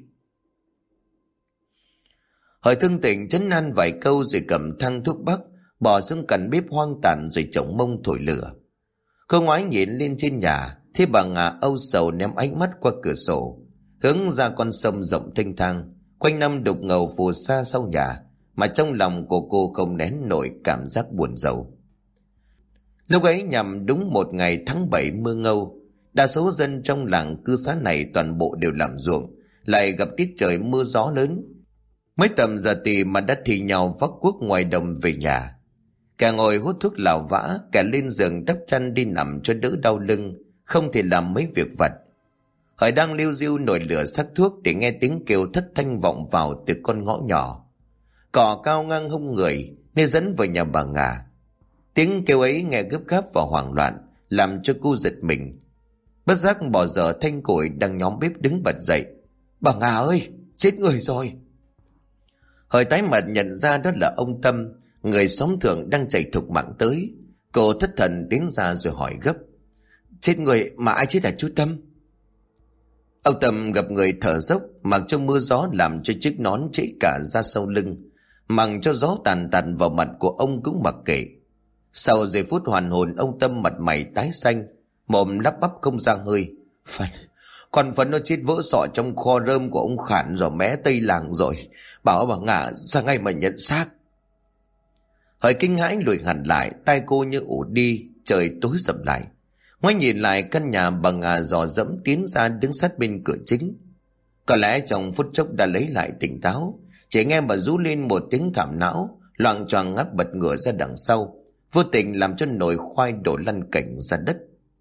Hợi thương tình trấn an vài câu rồi cầm thang thuốc bắc, bỏ xuống cạnh bếp hoang tàn rồi chổng mông thổi lửa. Cô ngoái nhìn lên trên nhà, thấy bà Ngà âu sầu ném ánh mắt qua cửa sổ, hướng ra con sông rộng thênh thang, quanh năm đục ngầu phù sa sau nhà, mà trong lòng của cô không nén nổi cảm giác buồn rầu. Lúc ấy nhằm đúng một ngày tháng 7 mưa ngâu, đa số dân trong làng cư xá này toàn bộ đều làm ruộng, lại gặp tiết trời mưa gió lớn. Mới tầm giờ tì mà đã thì nhau vác cuốc ngoài đồng về nhà. Kẻ ngồi hút thuốc lào vã, kẻ lên giường đắp chăn đi nằm cho đỡ đau lưng, không thể làm mấy việc vặt. Hợi đang liu riu nổi lửa sắc thuốc thì nghe tiếng kêu thất thanh vọng vào từ con ngõ nhỏ. Cỏ cao ngang hông người nên dẫn vào nhà bà Ngà. Tiếng kêu ấy nghe gấp gáp và hoảng loạn, làm cho cô giật mình. Bất giác bỏ dở thanh củi đang nhóm bếp đứng bật dậy. Bà Ngà ơi, chết người rồi! Hợi tái mặt nhận ra đó là ông Tâm, người xóm thượng đang chạy thục mạng tới. Cô thất thần tiến ra rồi hỏi gấp: chết người mà ai chết hả chú Tâm? Ông Tâm gặp người thở dốc, mặc cho mưa gió làm cho chiếc nón trễ cả ra sau lưng, mặc cho gió tàn tàn vào mặt của ông cũng mặc kệ. Sau giây phút hoàn hồn, ông Tâm mặt mày tái xanh, mồm lắp bắp không ra hơi: con Phấn nó chết vỡ sọ trong kho rơm của ông Khản rồi, mé tây làng rồi. Bảo bà Ngà ra ngay mà nhận xác. Hỡi kinh hãi lùi hẳn lại, tai cô như ù đi, trời tối sầm lại. Ngoái nhìn lại căn nhà bà Ngà dò dẫm tiến ra đứng sát bên cửa chính. Có lẽ trong phút chốc đã lấy lại tỉnh táo, chỉ nghe bà rú lên một tiếng thảm não, loạng choạng ngáp bật ngửa ra đằng sau, vô tình làm cho nồi khoai đổ lăn cảnh ra đất.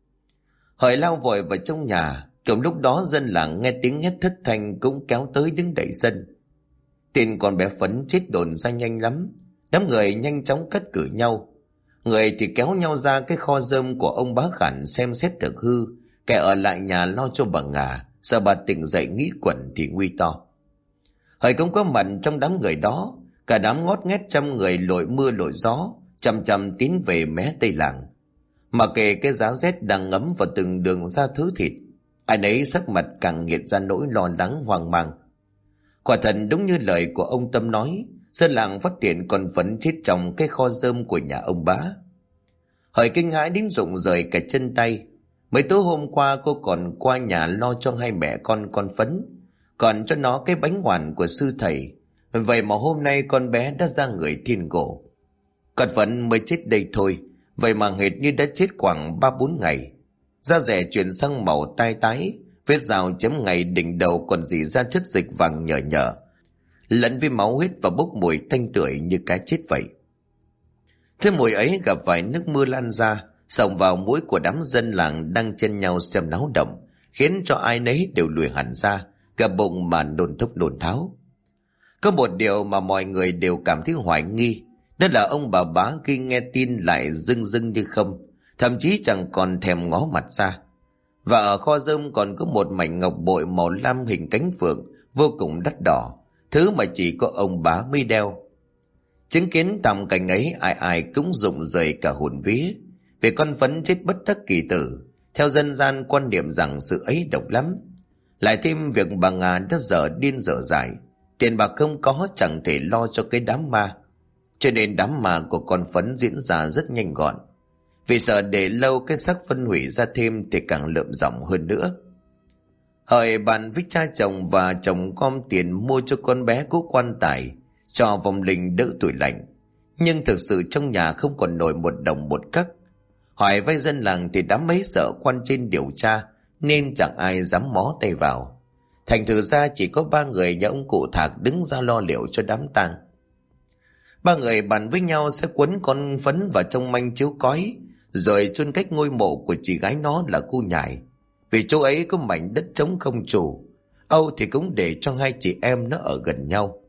Hỡi lao vội vào trong nhà. Cùng lúc đó dân làng nghe tiếng hét thất thanh cũng kéo tới đứng đẩy dân. Tin con bé Phấn chết đồn ra nhanh lắm. Đám người nhanh chóng cắt cử nhau. Người thì kéo nhau ra cái kho rơm của ông Bá Khản xem xét thực hư, kẻ ở lại nhà lo cho bà Ngà, sợ bà tỉnh dậy nghĩ quẩn thì nguy to. Hỡi cũng có mặt trong đám người đó, cả đám ngót nghét trăm người lội mưa lội gió, chăm chăm tiến về mé tây làng. Mà kể cái giá rét đang ngấm vào từng đường da thứ thịt, ai nấy sắc mặt càng nghiệt ra nỗi lo lắng hoang mang. Quả thật đúng như lời của ông Tâm nói, dân làng phát hiện con Phấn chết trong cái kho rơm của nhà ông Bá. Hỡi kinh hãi đến rụng rời cả chân tay. Mấy tối hôm qua cô còn qua nhà lo cho hai mẹ con Phấn, còn cho nó cái bánh ngoằn của sư thầy. Vậy mà hôm nay con bé đã ra người thiên gỗ. Con Phấn mới chết đây thôi, vậy mà hệt như đã chết khoảng 3-4 ngày. Da rẻ chuyển sang màu tai tái, vết rào chấm ngày đỉnh đầu còn rỉ ra chất dịch vàng nhờ nhờ, lẫn với máu huyết và bốc mùi tanh tưởi như cái chết vậy. Thế mùi ấy gặp phải nước mưa lan ra, xông vào mũi của đám dân làng đang chen nhau xem náo động, khiến cho ai nấy đều lùi hẳn ra, cả bụng mà nôn thốc nôn tháo. Có một điều mà mọi người đều cảm thấy hoài nghi, đó là ông bà Bá khi nghe tin lại dưng dưng như không, thậm chí chẳng còn thèm ngó mặt ra. Và ở kho rơm còn có một mảnh ngọc bội màu lam hình cánh phượng vô cùng đắt đỏ, thứ mà chỉ có ông Bá mới đeo. Chứng kiến tầm cảnh ấy, ai ai cũng rụng rời cả hồn vía, vì con Phấn chết bất đắc kỳ tử. Theo dân gian quan niệm rằng sự ấy độc lắm, lại thêm việc bà Ngà đã dở điên dở dại, tiền bạc không có chẳng thể lo cho cái đám ma, cho nên đám ma của con Phấn diễn ra rất nhanh gọn. Vì sợ để lâu cái xác phân hủy ra thêm thì càng lượm giọng hơn nữa. Hỡi bàn với cha chồng và chồng gom tiền mua cho con bé cố quan tài, cho vong linh đỡ tuổi lạnh. Nhưng thực sự trong nhà không còn nổi một đồng một cắc. Hỏi vay dân làng thì đám mấy sợ quan trên điều tra, nên chẳng ai dám mó tay vào. Thành thử ra chỉ có 3 người nhà ông cụ Thạc đứng ra lo liệu cho đám tang. 3 người bàn với nhau sẽ quấn con Phấn vào trong manh chiếu cói, rồi chôn cách ngôi mộ của chị gái nó là cô Nhài. Vì chỗ ấy có mảnh đất trống không chủ, Âu thì cũng để cho hai chị em nó ở gần nhau.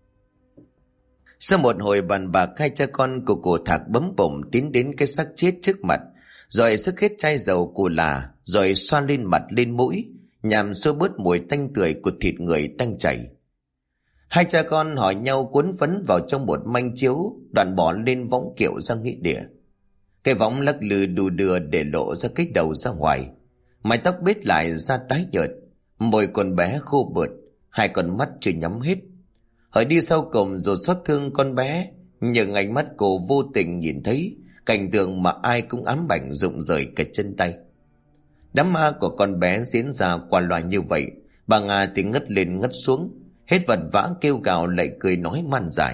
Sau một hồi bàn bạc, hai cha con của cô Thạc bấm bổng tiến đến cái xác chết trước mặt, rồi sức hết chai dầu cù là, rồi xoa lên mặt lên mũi, nhằm xua bớt mùi tanh tưởi của thịt người đang chảy. Hai cha con hỏi nhau cuốn Phấn vào trong một manh chiếu, đoạn bỏ lên võng kiệu ra nghĩa địa. Cái võng lắc lư đù đưa để lộ ra cái đầu ra ngoài, mái tóc bết lại da tái nhợt, môi con bé khô bượt, hai con mắt chưa nhắm hết. Hỡi đi sau cùng rồi xót thương con bé, nhưng ánh mắt cô vô tình nhìn thấy cảnh tượng mà ai cũng ám ảnh rụng rời cả chân tay. Đám ma của con bé diễn ra qua loa như vậy, bà Ngà thì ngất lên ngất xuống, hết vật vã kêu gào lại cười nói man dại.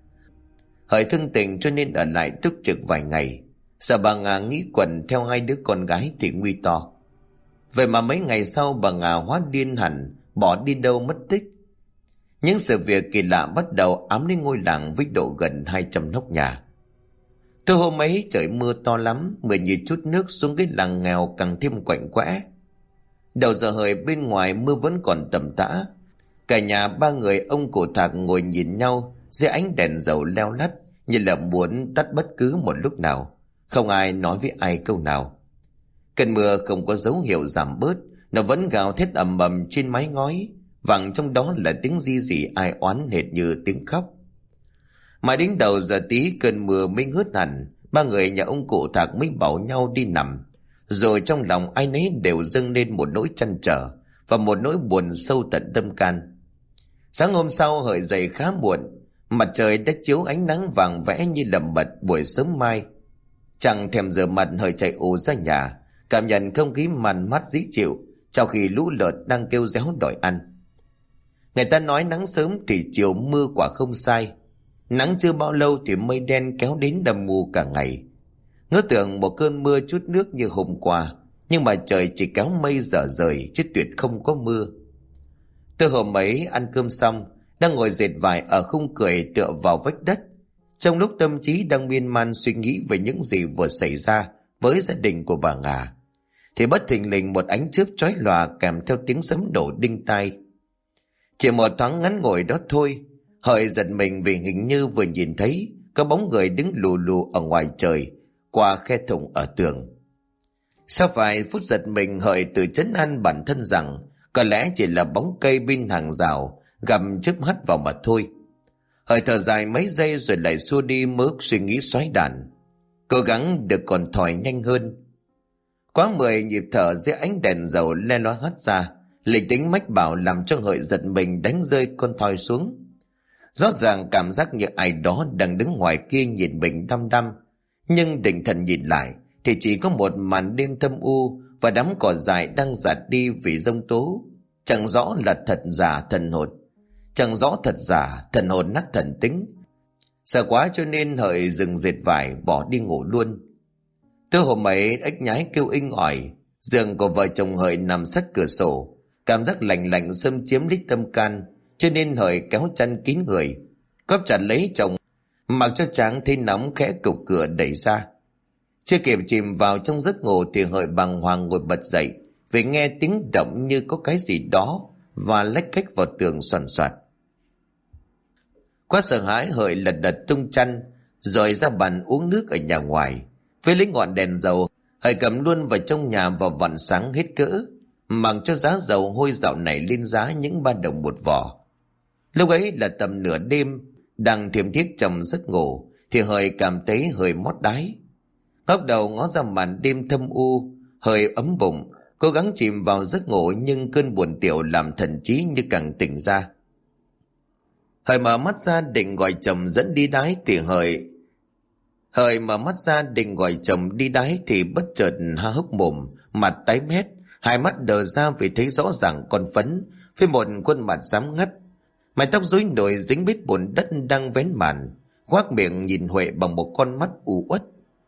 Hỡi thương tình cho nên ở lại túc trực vài ngày, sợ bà Ngà nghĩ quẩn theo hai đứa con gái thì nguy to. Vậy mà mấy ngày sau bà Ngà hóa điên hẳn, bỏ đi đâu mất tích. Những sự việc kỳ lạ bắt đầu ám đến ngôi làng với độ gần 200 nóc nhà. Từ hôm ấy trời mưa to lắm, mưa như chút nước xuống cái làng nghèo càng thêm quạnh quẽ. Đầu giờ hợi bên ngoài mưa vẫn còn tầm tã. Cả nhà 3 người ông cụ Thạc ngồi nhìn nhau dưới ánh đèn dầu leo lắt, như là muốn tắt bất cứ một lúc nào. Không ai nói với ai câu nào. Cơn mưa không có dấu hiệu giảm bớt, nó vẫn gào thét ầm ầm trên mái ngói, vẳng trong đó là tiếng ri rỉ ai oán hệt như tiếng khóc. Mà đến đầu giờ tí cơn mưa mới ngớt hẳn, 3 người nhà ông cụ Thạc mới bảo nhau đi nằm. Rồi trong lòng ai nấy đều dâng lên một nỗi trăn trở và một nỗi buồn sâu tận tâm can. Sáng hôm sau hợi dậy khá muộn, mặt trời đã chiếu ánh nắng vàng vẽ như lầm bật buổi sớm mai. Chẳng thèm rửa mặt, hợi chạy ù ra nhà, cảm nhận không khí màn mát dễ chịu, trong khi lũ lợt đang kêu réo đòi ăn. Người ta nói nắng sớm thì chiều mưa quả không sai. Nắng chưa bao lâu thì mây đen kéo đến đầm mù cả ngày. Ngỡ tưởng một cơn mưa chút nước như hôm qua, nhưng mà trời chỉ kéo mây dở dời chứ tuyệt không có mưa. Tôi hôm ấy ăn cơm xong, đang ngồi dệt vải ở khung cười tựa vào vách đất. Trong lúc tâm trí đang miên man suy nghĩ về những gì vừa xảy ra với gia đình của bà Ngà, thì bất thình lình một ánh chớp chói lòa kèm theo tiếng sấm nổ đinh tai. Chỉ một thoáng ngắn ngủi đó thôi, Hợi giật mình vì hình như vừa nhìn thấy có bóng người đứng lù lù ở ngoài trời qua khe thủng ở tường. Sau vài phút giật mình, Hợi tự trấn an bản thân rằng có lẽ chỉ là bóng cây bên hàng rào gầm chớp hắt vào mà thôi. Hợi thở dài mấy giây rồi lại xua đi mớ suy nghĩ xoáy đàn, cố gắng được còn thỏi nhanh hơn. Quá 10 nhịp thở dưới ánh đèn dầu le lói hắt ra, linh tính mách bảo làm cho Hợi giật mình đánh rơi con thoi xuống. Rõ ràng cảm giác như ai đó đang đứng ngoài kia nhìn mình đăm đăm, nhưng định thần nhìn lại thì chỉ có một màn đêm thâm u và đám cỏ dại đang rạt đi vì giông tố. Chẳng rõ là thật giả thần hồn, chẳng rõ thật giả thần hồn nát thần tính. Sợ quá cho nên Hợi dừng dệt vải bỏ đi ngủ luôn. Từ hôm ấy ếch nhái kêu inh ỏi, giường của vợ chồng Hợi nằm sát cửa sổ, cảm giác lạnh lạnh xâm chiếm lít tâm can, cho nên Hợi kéo chăn kín người, cóp chặt lấy chồng, mặc cho Tráng thấy nóng khẽ cục cửa đẩy ra. Chưa kịp chìm vào trong giấc ngủ thì Hợi bàng hoàng ngồi bật dậy vì nghe tiếng động như có cái gì đó và lách cách vào tường xoàn xoạt. Quá sợ hãi, Hợi lật đật tung chăn rồi ra bàn uống nước ở nhà ngoài. Với lấy ngọn đèn dầu, Hợi cầm luôn vào trong nhà và vặn sáng hết cỡ, mặc cho giá dầu hôi dạo này lên giá những 3 đồng một vỏ. Lúc ấy là tầm nửa đêm, đang thiêm thiếp trong giấc ngủ thì Hợi cảm thấy hơi mót đái. Ngóc đầu ngó ra màn đêm thâm u, Hợi ấm bụng, cố gắng chìm vào giấc ngủ, nhưng cơn buồn tiểu làm thần trí như càng tỉnh ra. Hợi mở mắt ra định gọi chồng dẫn đi đái thì bất chợt há hốc mồm, mặt tái mét, hai mắt đờ ra vì thấy rõ ràng con Phấn với một khuôn mặt xám ngắt, mái tóc rối nổi dính bít bùn đất đang vén màn, ngoác miệng nhìn Huệ bằng một con mắt u uất.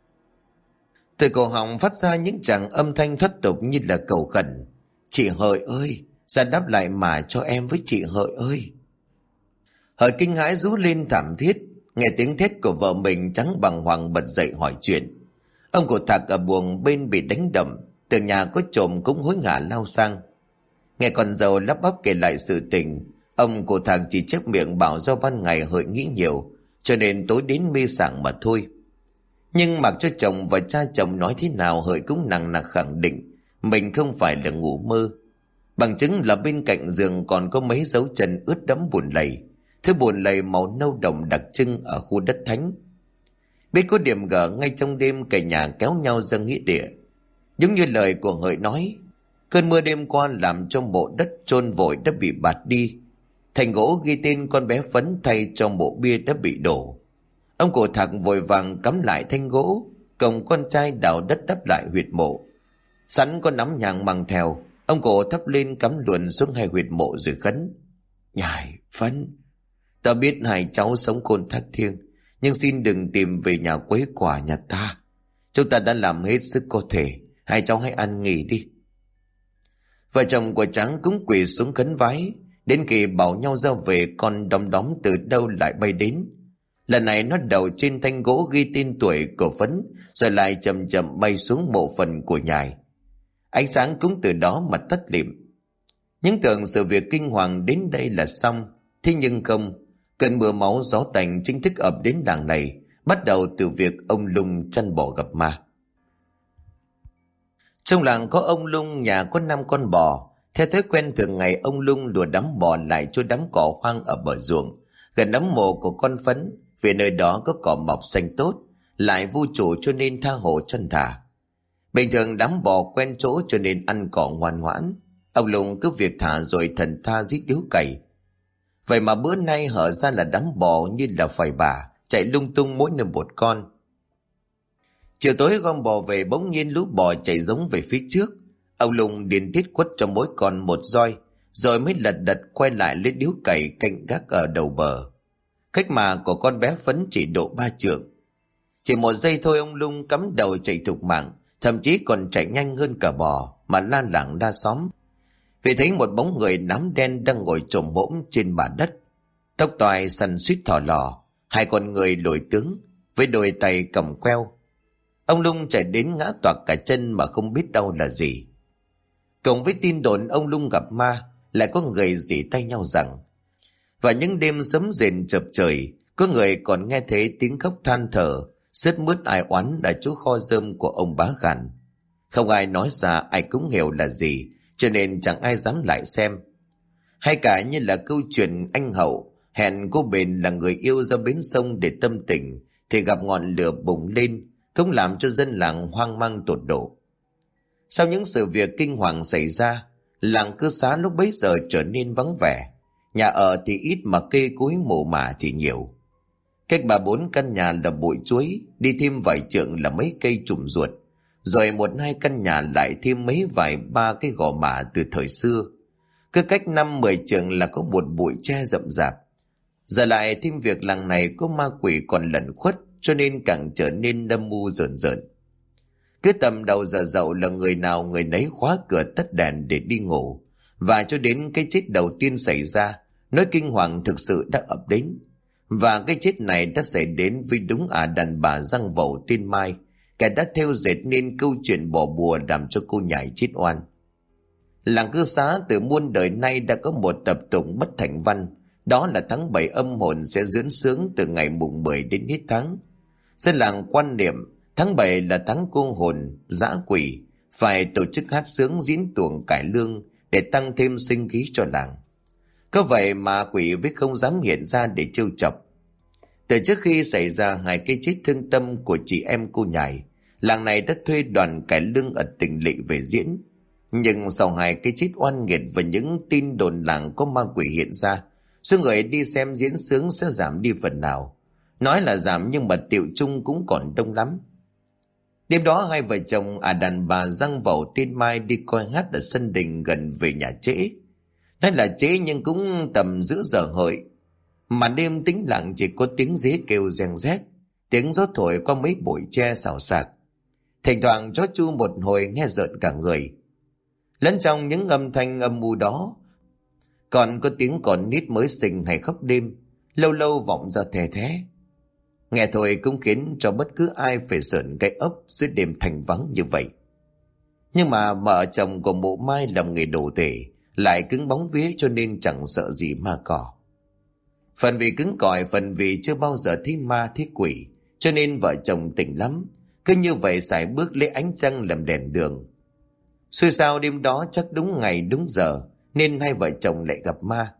Từ cổ họng phát ra những tràng âm thanh thoát tục như là cầu khẩn: "Chị Hợi ơi, ra đáp lại mà cho em với chị Hợi ơi." Hợi kinh hãi rú lên thảm thiết, nghe tiếng thét của vợ mình Trắng bàng hoàng bật dậy hỏi chuyện. Ông cụ Thạc ở buồng bên bị đánh đập, từ nhà có trộm cũng hối hả lao sang. Nghe con dâu lắp bắp kể lại sự tình, ông cụ Thạc chỉ chép miệng bảo do ban ngày Hợi nghĩ nhiều cho nên tối đến mê sảng mà thôi. Nhưng mặc cho chồng và cha chồng nói thế nào, Hợi cũng nằng nặc khẳng định mình không phải là ngủ mơ. Bằng chứng là bên cạnh giường còn có mấy dấu chân ướt đẫm bùn lầy, thứ bùn lầy màu nâu đồng đặc trưng ở khu đất thánh. Biết có điểm gở, ngay trong đêm cả nhà kéo nhau ra nghĩa địa. Giống như lời của Hợi nói, cơn mưa đêm qua làm cho mộ đất chôn vội đã bị bạt đi, thành gỗ ghi tên con bé Phấn thay cho mộ bia đã bị đổ. Ông cụ Thạc vội vàng cắm lại thanh gỗ, cùng con trai đào đất đắp lại huyệt mộ. Sẵn có nắm nhang mang theo, ông cụ thắp lên cắm luồn xuống hai huyệt mộ rồi khấn: "Nhài, Phấn, ta biết hai cháu sống khôn thác thiêng, nhưng xin đừng tìm về nhà quấy quả nhà ta. Chúng ta đã làm hết sức có thể, hai cháu hãy ăn nghỉ đi." Vợ chồng của Trắng cũng quỳ xuống khấn vái, đến khi bảo nhau ra về, con đom đóm từ đâu lại bay đến. Lần này nó đầu trên thanh gỗ ghi tên tuổi của Phấn, rồi lại chậm chậm bay xuống mộ phần của Nhài. Ánh sáng cũng từ đó mà tắt lịm. Những tưởng sự việc kinh hoàng đến đây là xong, thế nhưng không. Cơn mưa máu gió tành chính thức ập đến làng này, bắt đầu từ việc ông Lung chăn bò gặp ma. Trong làng có ông Lung, nhà có 5 con bò. Theo thói quen thường ngày, ông Lung lùa đám bò lại cho đám cỏ hoang ở bờ ruộng gần nấm mộ của con Phấn, vì nơi đó có cỏ mọc xanh tốt, lại vô chủ cho nên tha hồ chân thả. Bình thường đám bò quen chỗ cho nên ăn cỏ ngoan ngoãn. Ông Lung cứ việc thả rồi thần tha giết điếu cày. Vậy mà bữa nay hở ra là đám bò như là phày bà, chạy lung tung mỗi nơi một con. Chiều tối gom bò về, bỗng nhiên lũ bò chạy giống về phía trước. Ông Lung điên tiết quất cho mỗi con một roi, rồi mới lật đật quay lại lấy điếu cày canh gác ở đầu bờ. cách mà của con bé Phấn chỉ độ 3 trượng. Chỉ một giây thôi ông Lung cắm đầu chạy thục mạng, thậm chí còn chạy nhanh hơn cả bò mà la làng đa xóm. Vì thấy một bóng người nám đen đang ngồi chồm hổm trên mặt đất, tóc toài săn suýt thò lò, hai con người lồi tướng với đôi tay cầm queo. Ông Lung chạy đến ngã toạc cả chân mà không biết đau là gì. Cộng với tin đồn ông Lung gặp ma, lại có người rỉ tay nhau rằng và những đêm sấm rền chập trời, có người còn nghe thấy tiếng khóc than thở sướt mướt ai oán ở chỗ kho rơm của ông Bá Khản. Không ai nói ra, ai cũng hiểu là gì, cho nên chẳng ai dám lại xem. Hay cả như là câu chuyện anh Hậu hẹn cô Bền là người yêu ra bến sông để tâm tình, thì gặp ngọn lửa bùng lên, cũng làm cho dân làng hoang mang tột độ. Sau những sự việc kinh hoàng xảy ra, làng Cư Xá lúc bấy giờ trở nên vắng vẻ. Nhà ở thì ít mà cây cối mồ mả thì nhiều. Cách 3-4 căn nhà là bụi chuối, đi thêm vài trượng là mấy cây trùm ruột, rồi 1-2 căn nhà lại thêm mấy vài 3 cái gò mả từ thời xưa. Cứ cách 5-10 trượng là có một bụi tre rậm rạp. Giờ lại thêm việc làng này có ma quỷ còn lẩn khuất, cho nên càng trở nên âm mưu rợn rợn. Cứ tầm đầu giờ dậu là người nào người nấy khóa cửa tắt đèn để đi ngủ. Và cho đến cái chết đầu tiên xảy ra, nỗi kinh hoàng thực sự đã ập đến. Và cái chết này đã xảy đến với đúng đàn bà răng vẩu tên Mai, kẻ đã theo dệt nên câu chuyện bỏ bùa làm cho cô nhảy chết oan. Làng Cư Xá từ muôn đời nay đã có một tập tụng bất thành văn, đó là tháng 7 âm hồn sẽ diễn sướng từ ngày mùng 10 đến hết tháng. Dân làng quan niệm tháng 7 là tháng cô hồn, dã quỷ, phải tổ chức hát sướng diễn tuồng cải lương để tăng thêm sinh khí cho làng. Có vậy mà quỷ mới không dám hiện ra để trêu chọc. Từ trước khi xảy ra 2 cái chết thương tâm của chị em cô nhài, làng này đã thuê đoàn cải lương ở tỉnh lỵ về diễn. Nhưng sau 2 cái chết oan nghiệt và những tin đồn làng có ma quỷ hiện ra, số người đi xem diễn sướng sẽ giảm đi phần nào. Nói là giảm nhưng mà tiệu chung cũng còn đông lắm. Đêm đó 2 vợ chồng đàn bà răng vẩu tên Mai đi coi hát ở sân đình gần về nhà trễ. Nói là trễ nhưng cũng tầm giữa giờ hợi. Mà đêm tĩnh lặng chỉ có tiếng dế kêu reng rét, tiếng gió thổi qua mấy bụi tre xào xạc. Thỉnh thoảng chó chu một hồi nghe rợn cả người. Lẫn trong những âm thanh âm mưu đó, còn có tiếng con nít mới sinh hay khóc đêm, lâu lâu vọng ra thè thé. Nghe thôi cũng khiến cho bất cứ ai phải sởn gai ốc giữa đêm thành vắng như vậy. Nhưng mà vợ chồng của mụ Mai làm nghề đồ tể, lại cứng bóng vía cho nên chẳng sợ gì ma cỏ. Phần vì cứng cỏi, phần vì chưa bao giờ thấy ma thấy quỷ, cho nên vợ chồng tỉnh lắm. Cứ như vậy sải bước lấy ánh trăng làm đèn đường. Xui sao đêm đó chắc đúng ngày đúng giờ, nên 2 vợ chồng lại gặp ma.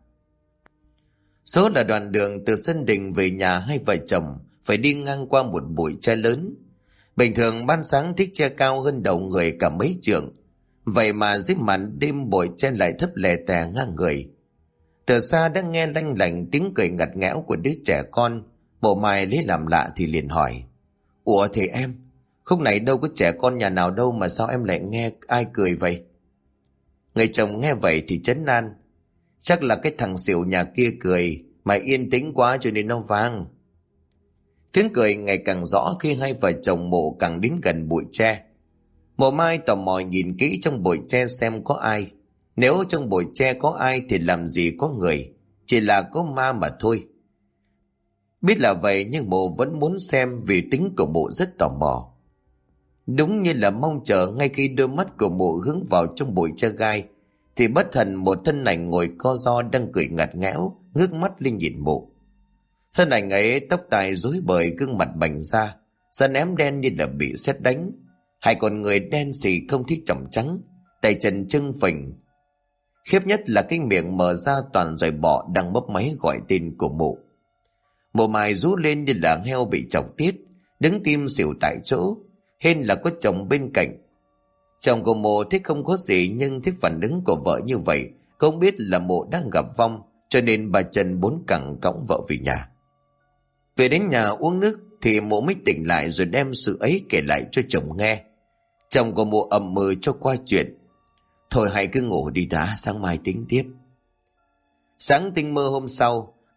Số là đoạn đường từ sân đình về nhà 2 vợ chồng phải đi ngang qua một bụi tre lớn. Bình thường ban sáng thích tre cao hơn đầu người cả mấy trượng, vậy mà dưới màn đêm bụi tre lại thấp lè tè ngang người. Từ xa đã nghe lanh lảnh tiếng cười ngặt nghẽo của đứa trẻ con. Bộ Mai lấy làm lạ thì liền hỏi: "Ủa thì em, khúc này đâu có trẻ con nhà nào đâu mà sao em lại nghe ai cười vậy?" Người chồng nghe vậy thì trấn an: "Chắc là cái thằng xỉu nhà kia cười, mà yên tĩnh quá cho nên nó vang." Tiếng cười ngày càng rõ khi 2 vợ chồng Mộ càng đến gần bụi tre. Mộ Mai tò mò nhìn kỹ trong bụi tre xem có ai. Nếu trong bụi tre có ai thì làm gì có người, chỉ là có ma mà thôi. Biết là vậy nhưng Mộ vẫn muốn xem vì tính của Mộ rất tò mò. Đúng như là mong chờ, ngay khi đôi mắt của Mộ hướng vào trong bụi tre gai, thì bất thần một thân ảnh ngồi co ro đang cười ngặt nghẽo, ngước mắt lên nhìn Mộ. Thân ảnh ấy tóc tai rối bời, gương mặt bành ra, da ném đen như là bị sét đánh, 2 con người đen xì không thích chỏng trắng, tay chân trưng phình. Khiếp nhất là cái miệng mở ra toàn giòi bọ đang mấp máy gọi tên của Mộ. Mộ Mai rú lên như là heo bị chọc tiết, đứng tim xỉu tại chỗ. Hên là có chồng bên cạnh. Chồng của Mộ thấy không có gì, nhưng thấy phản ứng của vợ như vậy, không biết là Mộ đang gặp vong, cho nên bà chân 4 cẳng cõng vợ về nhà. Về đến nhà uống nước thì Mộ mới tỉnh lại, rồi đem sự ấy kể lại cho chồng nghe. Chồng của Mộ ậm ừ cho qua chuyện: "Thôi hãy cứ ngủ đi đã, sáng mai tính tiếp." Sáng tinh mơ hôm sau,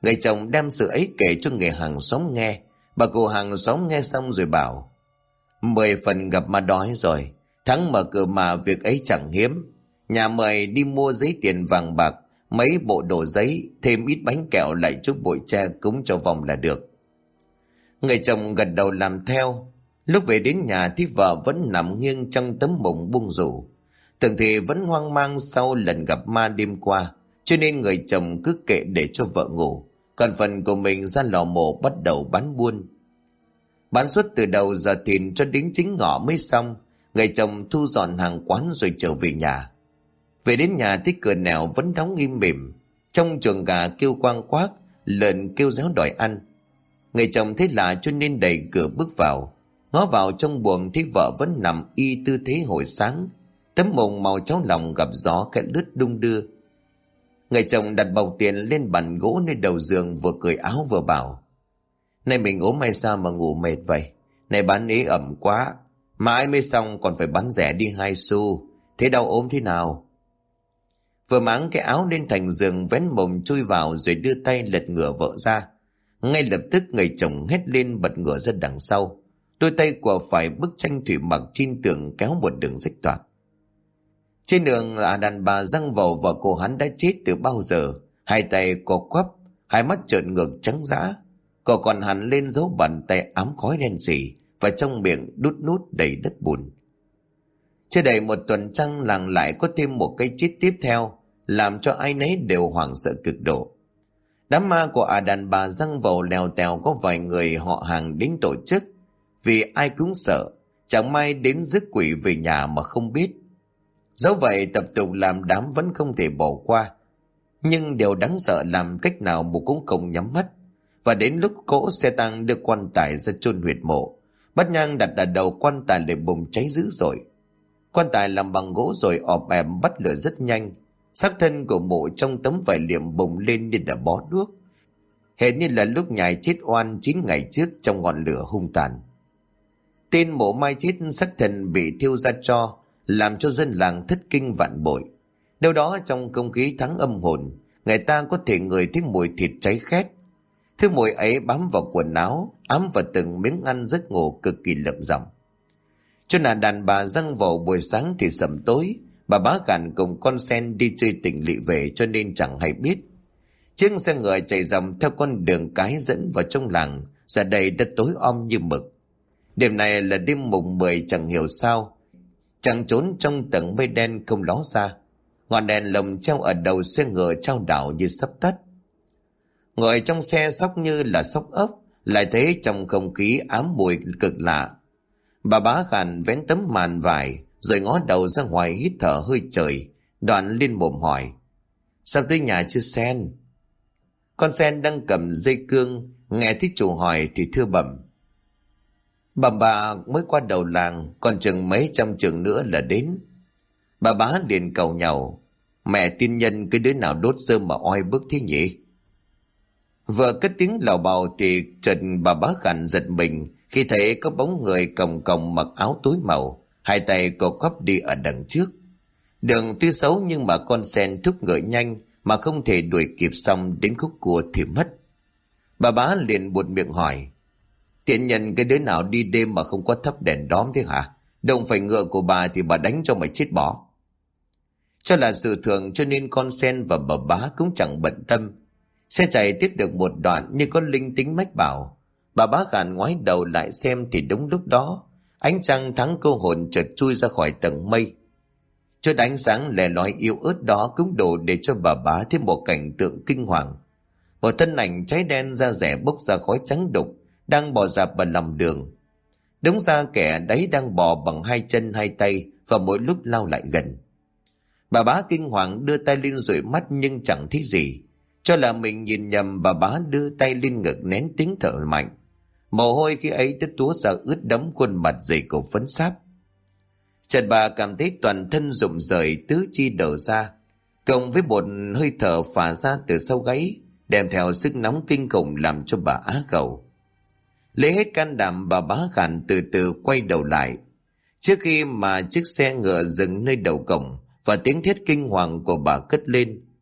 Người chồng đem sự ấy kể cho người hàng xóm nghe. Bà cụ hàng xóm nghe xong rồi bảo: 10 phần gặp ma đói rồi. Thắng mở cửa mà việc ấy chẳng hiếm. Nhà mời đi mua giấy tiền vàng bạc, mấy bộ đồ giấy, thêm ít bánh kẹo, lại chút bụi tre cúng cho vòng là được. Người chồng gật đầu làm theo. Lúc về đến nhà thì vợ vẫn nằm nghiêng trong tấm mùng buông rủ. Tưởng thì vẫn hoang mang sau lần gặp ma đêm qua, cho nên người chồng cứ kệ để cho vợ ngủ, còn phần của mình ra lò mổ bắt đầu bán buôn. Bán suốt từ đầu giờ thìn cho đến chính ngọ mới xong. Người chồng thu dọn hàng quán rồi trở về nhà. Về đến nhà thì cửa nẻo vẫn đóng im mỉm. Trong chuồng gà kêu quang quác, lợn kêu réo đòi ăn. Người chồng thấy lạ cho nên đẩy cửa bước vào. Ngó vào trong buồng thấy vợ vẫn nằm y tư thế hồi sáng. Tấm mùng màu cháo lòng gặp gió cái lướt đung đưa. Người chồng đặt bọc tiền lên bàn gỗ nơi đầu giường, vừa cởi áo vừa bảo: Này mình ốm hay sao mà ngủ mệt vậy? Này bán ế ẩm quá, mãi mới xong còn phải bán rẻ đi 2 xu. Thế đau ốm thế nào? Vừa máng cái áo lên thành giường, vén mồm chui vào rồi đưa tay lật ngửa vợ ra. Ngay lập tức người chồng hét lên bật ngửa ra đằng sau. Đôi tay của phải bức tranh thủy mặc trên tường kéo một đường rách toạc. Trên đường đàn bà răng vào và cô hắn đã chết từ bao giờ. Hai tay co quắp, hai mắt trợn ngược trắng dã. Cô còn hẳn lên dấu bàn tay ám khói đen sì, và trong miệng đút nút đầy đất bùn. Chưa đầy một tuần trăng làng lại có thêm một cái chết tiếp theo, làm cho ai nấy đều hoảng sợ cực độ. Đám ma của đàn bà răng vào lèo tèo có vài người họ hàng đến tổ chức, vì ai cũng sợ chẳng may đến rước quỷ về nhà mà không biết. Dẫu vậy tập tục làm đám vẫn không thể bỏ qua, nhưng điều đáng sợ làm cách nào mụ cũng không nhắm mắt. Và đến lúc cỗ xe tăng đưa quan tài ra chôn huyệt mộ, bát nhang đặt ở đầu quan tài lại bùng cháy dữ dội. Quan tài làm bằng gỗ rồi ọp ẹp bắt lửa rất nhanh. Xác thân của mụ trong tấm vải liệm bùng lên như đã bó đuốc, hệt như là lúc nhài chết oan 9 ngày trước trong ngọn lửa hung tàn. Tên mộ mai chết xác thân bị thiêu ra tro, làm cho dân làng thất kinh vạn bội. Đâu đó trong không khí tháng âm hồn, người ta có thể ngửi thấy mùi thịt cháy khét. Thứ mùi ấy bám vào quần áo, ám vào từng miếng ăn giấc ngủ cực kỳ lợm giọng. Cho là đàn bà răng vào buổi sáng thì sầm tối, bà bá gàn cùng con sen đi chơi tỉnh lỵ về cho nên chẳng hay biết. Chiếc xe ngựa chạy dòng theo con đường cái dẫn vào trong làng, giờ đây đã tối om như mực. Đêm này là đêm mùng 10 chẳng hiểu sao, chẳng trốn trong tầng mây đen không ló ra. Ngọn đèn lồng treo ở đầu xe ngựa trao đảo như sắp tắt. Ngồi trong xe sóc như là sóc ốc, lại thấy trong không khí ám mùi cực lạ. Bà bá khàn vén tấm màn vải rồi ngó đầu ra ngoài hít thở hơi trời, đoạn lên mồm hỏi: Sao tới nhà chưa Sen? Con Sen đang cầm dây cương, nghe thấy chủ hỏi thì thưa bẩm: Bà mới qua đầu làng, còn chừng mấy trăm chừng nữa là đến. Bà bá liền cầu nhàu: Mẹ tiên nhân cái đứa nào đốt rơm mà oai bức thế nhỉ? Vừa cất tiếng lào bào thì chợt bà bá khàn giật mình khi thấy có bóng người còng còng mặc áo tối màu, hai tay co quắp đi ở đằng trước. Đường tuy xấu nhưng mà con Sen thúc ngựa nhanh mà không thể đuổi kịp, xong đến khúc cua thì mất. Bà bá liền buột miệng hỏi: Tiện nhân cái đứa nào đi đêm mà không có thắp đèn đóm thế hả? Đâu phải ngựa của bà thì bà đánh cho mày chết bỏ. Cho là sự thường cho nên con Sen và bà bá cũng chẳng bận tâm. Xe chạy tiếp được một đoạn như có linh tính mách bảo. Bà bá khàn ngoái đầu lại xem thì đúng lúc đó ánh trăng thắng cô hồn chợt chui ra khỏi tầng mây. Chút ánh sáng lẻ lói yếu ớt đó cũng đủ để cho bà bá thêm một cảnh tượng kinh hoàng. Một thân ảnh cháy đen da rẻ bốc ra khói trắng đục đang bò dạp ở lòng đường. Đúng ra kẻ đấy đang bò bằng 2 chân 2 tay và mỗi lúc lao lại gần. Bà bá kinh hoàng đưa tay lên dụi mắt nhưng chẳng thấy gì. Cho là mình nhìn nhầm, bà bá đưa tay lên ngực nén tiếng thở mạnh. Mồ hôi khi ấy đã túa ra ướt đẫm khuôn mặt dày cổ phấn sáp. Chợt bà cảm thấy toàn thân rụng rời, tứ chi đổ ra, cộng với một hơi thở phả ra từ sau gáy, đem theo sức nóng kinh khủng làm cho bà á khẩu. Lấy hết can đảm, bà bá khàn từ từ quay đầu lại. Trước khi mà chiếc xe ngựa dừng nơi đầu cổng và tiếng thét kinh hoàng của bà cất lên,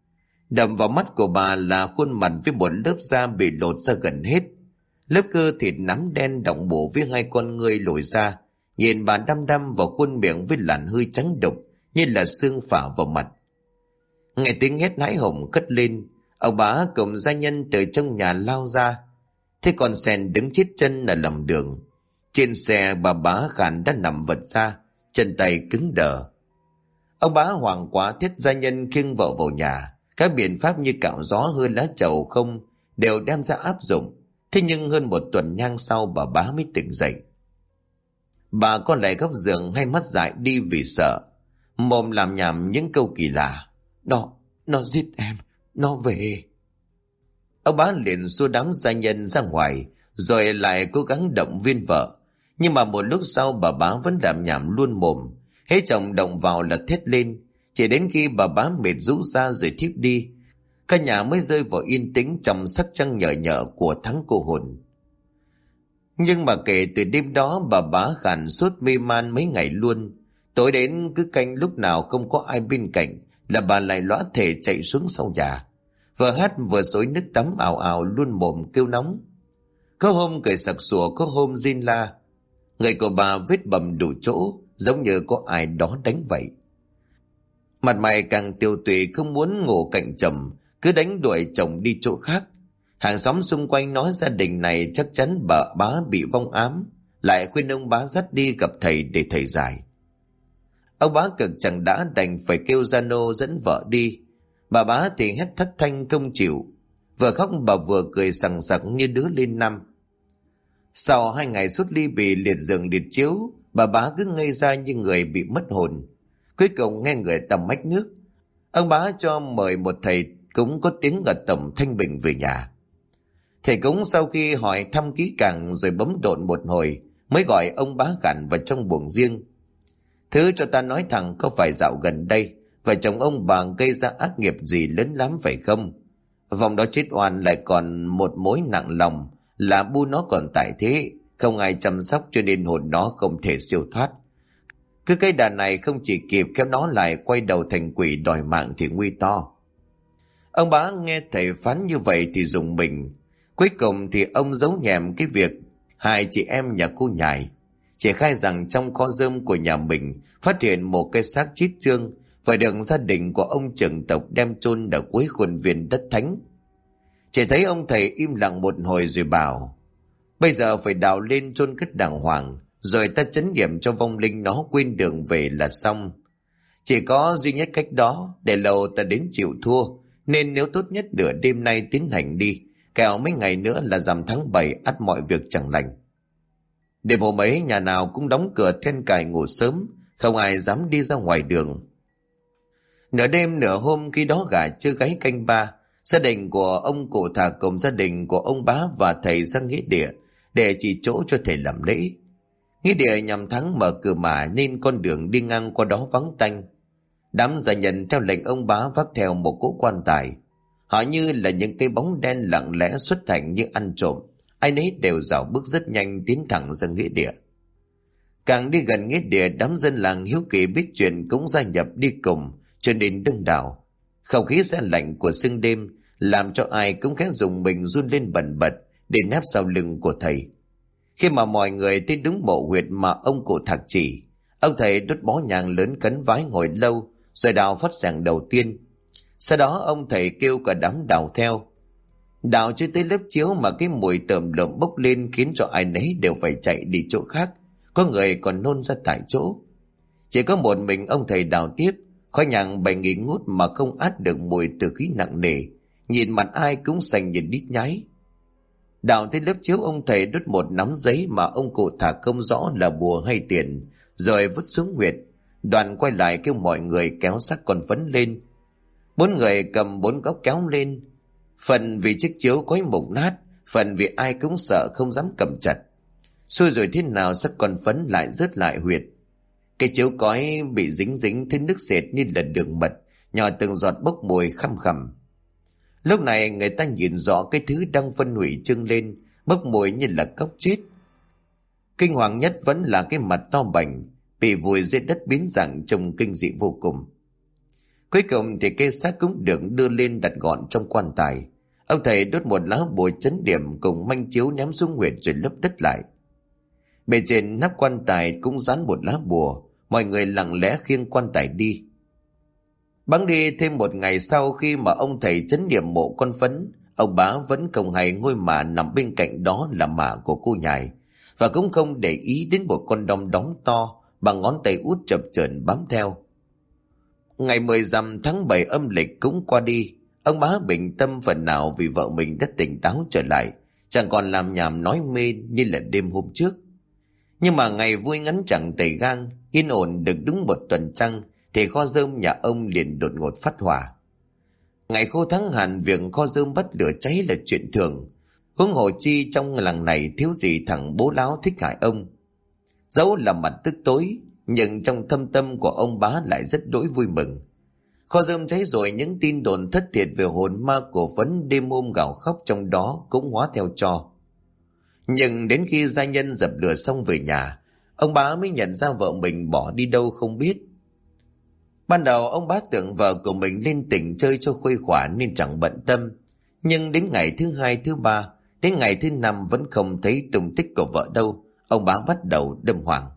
Đập vào mắt của bà là khuôn mặt với một lớp da bị lột ra gần hết. Lớp cơ thịt nắm đen đọng bộ với hai con ngươi lồi ra, nhìn bà đăm đăm vào khuôn miệng với làn hơi trắng đục như là xương phả vào mặt. Nghe tiếng hét hãi hùng cất lên, ông bá cùng gia nhân từ trong nhà lao ra. Thế con sen đứng chết chân ở lòng đường. Trên xe bà bá Khản đã nằm vật ra, chân tay cứng đờ. Ông bá hoảng quá thét gia nhân khiêng vợ vào nhà. Các biện pháp như cạo gió hơi lá trầu không đều đem ra áp dụng. Thế nhưng hơn một tuần nhang sau bà bá mới tỉnh dậy. Bà có lại góc giường hay mắt dại đi vì sợ, mồm làm nhảm những câu kỳ lạ. Nó giết em, nó về. Ông bá liền xua đám gia nhân ra ngoài, rồi lại cố gắng động viên vợ. Nhưng mà một lúc sau bà bá vẫn làm nhảm luôn mồm. Hễ chồng động vào là thét lên. Chỉ đến khi bà bá mệt rũ ra rồi thiếp đi, cả nhà mới rơi vào yên tĩnh trong sắc trăng nhờ nhợ của tháng cô hồn. Nhưng mà kể từ đêm đó bà bá Khản suốt mê man mấy ngày luôn. Tối đến cứ canh lúc nào không có ai bên cạnh là bà lại lõa thể chạy xuống sau nhà, vừa hát vừa xối nước tắm ào ào luôn mồm kêu nóng. Có hôm cười sặc sủa, có hôm rên la. Người của bà vết bầm đủ chỗ, giống như có ai đó đánh vậy. Mặt mày càng tiêu tụy, không muốn ngủ cạnh chồng, cứ đánh đuổi chồng đi chỗ khác. Hàng xóm xung quanh nói gia đình này chắc chắn bà bá bị vong ám, lại khuyên ông bá dắt đi gặp thầy để thầy giải. Ông bá cực chẳng đã đành phải kêu gia nô dẫn vợ đi. Bà bá thì hét thất thanh không chịu, vừa khóc bà vừa cười sằng sặc như đứa lên năm. Sau 2 ngày suốt ly bì liệt giường liệt chiếu, bà bá cứ ngây ra như người bị mất hồn. Cuối cùng nghe người tầm mách nước, ông bá cho mời một thầy cúng có tiếng ở tầm thanh bình về nhà. Thầy cúng sau khi hỏi thăm kỹ càng rồi bấm độn một hồi, mới gọi ông bá Khản vào trong buồng riêng. Thứ cho ta nói thẳng, có phải dạo gần đây vợ chồng ông bà gây ra ác nghiệp gì lớn lắm phải không? Vòng đó chết oan, lại còn một mối nặng lòng là bu nó còn tại thế, không ai chăm sóc cho nên hồn nó không thể siêu thoát. Cứ cái đàn này không chỉ kịp kéo nó lại quay đầu thành quỷ đòi mạng thì nguy to. Ông bá nghe thầy phán như vậy thì rùng mình. Cuối cùng thì ông giấu nhẹm cái việc hai chị em nhà cô Nhài, chỉ khai rằng trong kho rơm của nhà mình phát hiện một cái xác chít chương phải được gia đình của ông trưởng tộc đem chôn ở cuối khuôn viên đất thánh. Chỉ thấy ông thầy im lặng một hồi rồi bảo, bây giờ phải đào lên chôn cất đàng hoàng, rồi ta trấn nghiệm cho vong linh nó quên đường về là xong. Chỉ có duy nhất cách đó, để lâu ta đến chịu thua, nên nếu tốt nhất nửa đêm nay tiến hành đi, kẻo mấy ngày nữa là rằm tháng 7 ắt mọi việc chẳng lành. Đêm hôm ấy nhà nào cũng đóng cửa then cài ngủ sớm, không ai dám đi ra ngoài đường. Nửa đêm nửa hôm khi đó gà chưa gáy canh ba, gia đình của ông cụ Thà cùng gia đình của ông bá và thầy ra nghĩa địa để chỉ chỗ cho thầy làm lễ. Nghĩa địa nhằm tháng mở cửa mà nên con đường đi ngang qua đó vắng tanh. Đám gia nhân theo lệnh ông bá vác theo một cỗ quan tài. Họ như là những cái bóng đen lặng lẽ xuất thành như ăn trộm. Ai nấy đều dạo bước rất nhanh tiến thẳng ra nghĩa địa. Càng đi gần nghĩa địa, đám dân làng hiếu kỳ biết chuyện cũng gia nhập đi cùng, cho nên đông đảo. Không khí se lạnh của sương đêm làm cho ai cũng khẽ dùng mình run lên bần bật để nép sau lưng của thầy. Khi mà mọi người tới đúng mộ huyệt mà ông cụ Thạc chỉ, ông thầy đốt bó nhang lớn cấn vái ngồi lâu rồi đào phát xảng đầu tiên. Sau đó ông thầy kêu cả đám đào theo. Đào chưa tới lớp chiếu mà cái mùi tởm lợm bốc lên khiến cho ai nấy đều phải chạy đi chỗ khác, có người còn nôn ra tại chỗ. Chỉ có một mình ông thầy đào tiếp, khói nhang bay nghỉ ngút mà không át được mùi từ khí nặng nề, nhìn mặt ai cũng xanh như đít nhái. Đào tới lớp chiếu, ông thầy đốt một nắm giấy mà ông cụ Thà không rõ là bùa hay tiền, rồi vứt xuống huyệt. Đoàn quay lại kêu mọi người kéo xác con Phấn lên. 4 người cầm 4 góc kéo lên, phần vì chiếc chiếu cối mục nát, phần vì ai cũng sợ không dám cầm chặt. Xui rồi thế nào xác con Phấn lại rớt lại huyệt. Cái chiếu cói bị dính dính thấy nước sệt như là đường mật, nhỏ từng giọt bốc mùi khăm khằm. Lúc này người ta nhìn rõ cái thứ đang phân hủy trưng lên, bốc mùi như là cóc chết. Kinh hoàng nhất vẫn là cái mặt to bành, bị vùi dưới đất biến dạng trông kinh dị vô cùng. Cuối cùng thì cây xác cũng được đưa lên đặt gọn trong quan tài. Ông thầy đốt một lá bùa trấn điểm cùng manh chiếu ném xuống huyệt rồi lấp đất lại. Bề trên nắp quan tài cũng dán một lá bùa. Mọi người lặng lẽ khiêng quan tài đi. Bẵng đi thêm một ngày sau, khi mà ông thầy trấn điểm mộ con Phấn, ông Bá vẫn không hay ngôi mả nằm bên cạnh đó là mả của cô nhài, và cũng không để ý đến một con đom đóm to bằng ngón tay út chập chờn bám theo. Ngày 10 rằm tháng 7 âm lịch cũng qua đi. Ông Bá bình tâm phần nào vì vợ mình đã tỉnh táo trở lại, chẳng còn làm nhảm nói mê như là đêm hôm trước. Nhưng mà ngày vui ngắn chẳng tầy gang, yên ổn được đúng một tuần trăng thì kho rơm nhà ông liền đột ngột phát hỏa. Ngày khô tháng hạn, việc kho rơm bắt lửa cháy là chuyện thường, huống hồ chi trong làng này thiếu gì thằng bố láo thích hại ông. Dẫu là mặt tức tối, nhưng trong thâm tâm của ông Bá lại rất đỗi vui mừng. Kho rơm cháy rồi, những tin đồn thất thiệt về hồn ma của Phấn đêm hôm gào khóc trong đó cũng hóa theo tro. Nhưng đến khi gia nhân dập lửa xong về nhà, ông Bá mới nhận ra vợ mình bỏ đi đâu không biết. Ban đầu ông Bá tưởng vợ của mình lên tỉnh chơi cho khuây khỏa nên chẳng bận tâm. Nhưng đến ngày thứ 2, thứ 3, đến ngày thứ 5 vẫn không thấy tung tích của vợ đâu. Ông Bá bắt đầu đâm hoàng.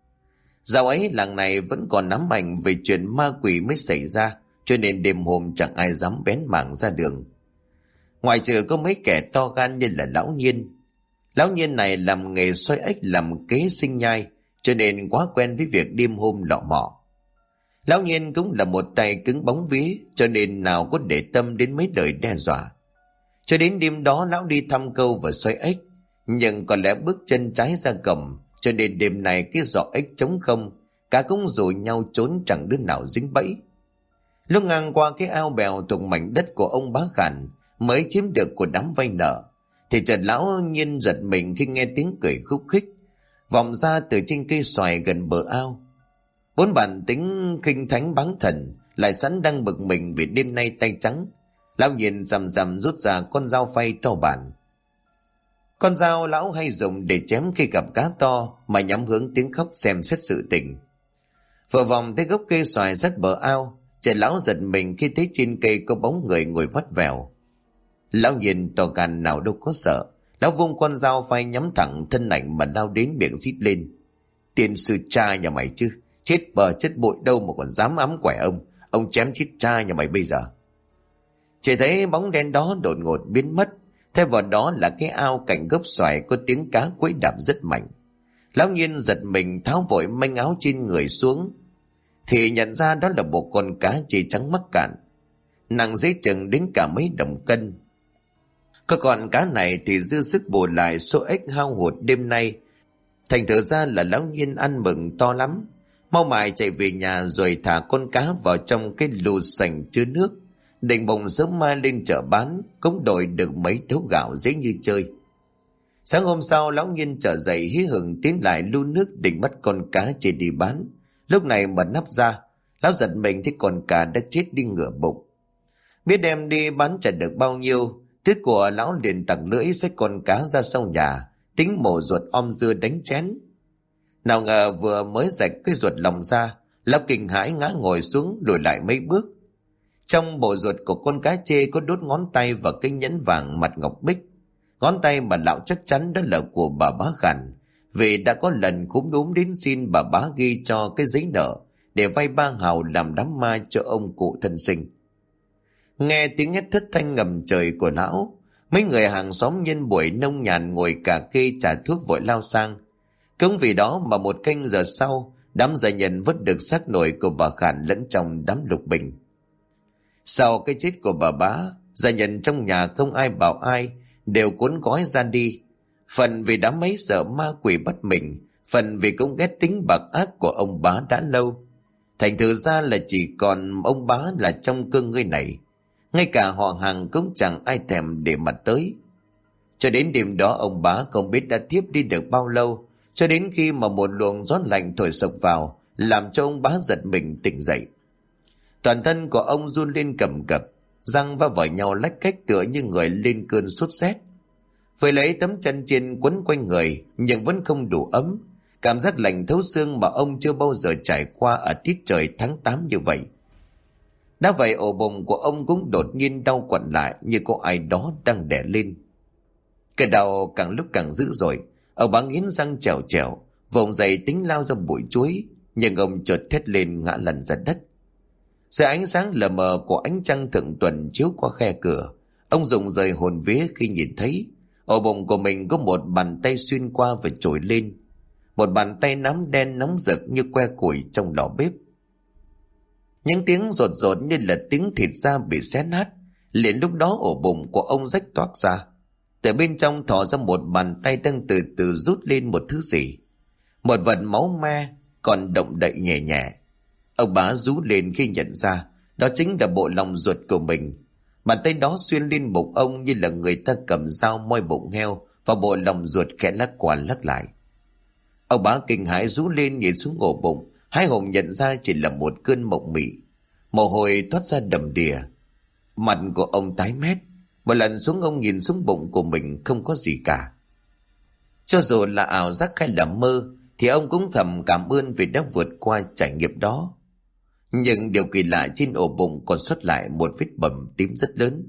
Dạo ấy làng này vẫn còn ám ảnh về chuyện ma quỷ mới xảy ra, cho nên đêm hôm chẳng ai dám bén mảng ra đường. Ngoài trừ có mấy kẻ to gan như là Lão Nhiên. Lão Nhiên này làm nghề xoay ếch làm kế sinh nhai, cho nên quá quen với việc đêm hôm lọ mọ. Lão Nhiên cũng là một tay cứng bóng vía, cho nên nào có để tâm đến mấy lời đe dọa. Cho đến đêm đó lão đi thăm câu và xoay ếch, nhưng có lẽ bước chân trái ra cầm, cho nên đêm này cái giỏ ếch trống không, cả cũng rủ nhau trốn chẳng đứa nào dính bẫy. Lúc ngang qua cái ao bèo thuộc mảnh đất của ông Bá Khản mới chiếm được của đám vay nợ, thì chợt Lão Nhiên giật mình khi nghe tiếng cười khúc khích vọng ra từ trên cây xoài gần bờ ao. Vốn bản tính khinh thánh báng thần, lại sẵn đang bực mình vì đêm nay tay trắng, Lão Nhiên rầm rầm rút ra con dao phay to bản. Con dao lão hay dùng để chém khi gặp cá to, mà nhắm hướng tiếng khóc xem xét sự tình. Vừa vòng tới gốc cây xoài sát bờ ao, chợt lão giật mình khi thấy trên cây có bóng người ngồi vắt vẻo. Lão Nhiên to gan nào đâu có sợ, lão vung con dao phay nhắm thẳng thân ảnh mà lao đến, miệng rít lên: "Tiên sư cha nhà mày chứ, chết bờ chết bội đâu mà còn dám ám quẻ ông chém chết cha nhà mày bây giờ." Chỉ thấy bóng đen đó đột ngột biến mất, thay vào đó là cái ao cạnh gốc xoài có tiếng cá quấy đạp rất mạnh. Lão Nhiên giật mình tháo vội manh áo trên người xuống, thì nhận ra đó là một con cá chê trắng mắc cạn, nặng dễ chừng đến cả mấy đồng cân. Có con cá này thì dư sức bù lại số ếch hao hụt đêm nay, thành thử ra là Lão Nhiên ăn mừng to lắm, mau mải chạy về nhà rồi thả con cá vào trong cái lù sành chứa nước, định bụng sớm mai lên chợ bán, cũng đổi được mấy thấu gạo dễ như chơi. Sáng hôm sau, Lão Nhiên trở dậy hí hửng tiến lại lu nước định bắt con cá chê đi bán. Lúc này mở nắp ra, lão giật mình thấy con cá đã chết đi ngửa bụng. Biết đem đi bán trả được bao nhiêu, tiếc của lão liền tặc lưỡi xách con cá ra sau nhà, tính mổ ruột om dưa đánh chén. Nào ngờ vừa mới rạch cái ruột lòng ra, lão kinh hãi ngã ngồi xuống lùi lại mấy bước. Trong bộ ruột của con cá chê có đốt ngón tay và cái nhẫn vàng mặt ngọc bích. Ngón tay mà lão chắc chắn đó là của bà Bá Khản, vì đã có lần cúm núm đến xin bà Bá ghi cho cái giấy nợ để vay 3 hào làm đám ma cho ông cụ thân sinh. Nghe tiếng hét thất thanh ngầm trời của lão, mấy người hàng xóm nhân buổi nông nhàn ngồi cà kê trà thuốc vội lao sang. Cũng vì đó mà một canh giờ sau, đám gia nhân vớt được xác nổi của bà Khản lẫn trong đám lục bình. Sau cái chết của bà Bá, gia nhân trong nhà không ai bảo ai, đều cuốn gói ra đi. Phần vì đám mấy sợ ma quỷ bắt mình, phần vì cũng ghét tính bạc ác của ông Bá đã lâu. Thành thử ra là chỉ còn ông Bá là trong cơn nguy này, ngay cả họ hàng cũng chẳng ai thèm để mặt tới. Cho đến đêm đó ông Bá không biết đã tiếp đi được bao lâu, cho đến khi mà một luồng gió lạnh thổi sộc vào, làm cho ông Bá giật mình tỉnh dậy. Toàn thân của ông run lên cầm cập, răng va vào nhau lách cách tựa như người lên cơn sốt rét. Với lấy tấm chăn chiên quấn quanh người nhưng vẫn không đủ ấm, cảm giác lạnh thấu xương mà ông chưa bao giờ trải qua ở tiết trời tháng 8 như vậy. Đã vậy ổ bụng của ông cũng đột nhiên đau quặn lại như có ai đó đang đè lên. Cái đau càng lúc càng dữ dội. Ông bá nghiến răng trèo trèo, vùng dậy tính lao ra bụi chuối, nhưng ông chợt thét lên ngã lăn ra đất. Dưới ánh sáng lờ mờ của ánh trăng thượng tuần chiếu qua khe cửa, ông rụng rời hồn vía khi nhìn thấy ổ bụng của mình có một bàn tay xuyên qua và trồi lên. Một bàn tay nắm đen nóng rực như que củi trong lò bếp. Những tiếng rột rột như là tiếng thịt da bị xé nát. Liền lúc đó ổ bụng của ông rách toác ra. Từ bên trong thò ra một bàn tay đang từ từ rút lên một thứ gì. Một vật máu me còn động đậy nhẹ nhẹ. Ông bá rú lên khi nhận ra đó chính là bộ lòng ruột của mình. Bàn tay đó xuyên lên bụng ông như là người ta cầm dao moi bụng heo và bộ lòng ruột khẽ lắc qua lắc lại. Ông bá kinh hãi rú lên nhìn xuống ổ bụng, hái hùng nhận ra chỉ là một cơn mộng mị. Mồ hôi thoát ra đầm đìa. Mặt của ông tái mét. Một lần xuống ông nhìn xuống bụng của mình không có gì cả. Cho dù là ảo giác hay là mơ thì ông cũng thầm cảm ơn vì đã vượt qua trải nghiệm đó. Nhưng điều kỳ lạ trên ổ bụng còn xuất lại một vết bầm tím rất lớn.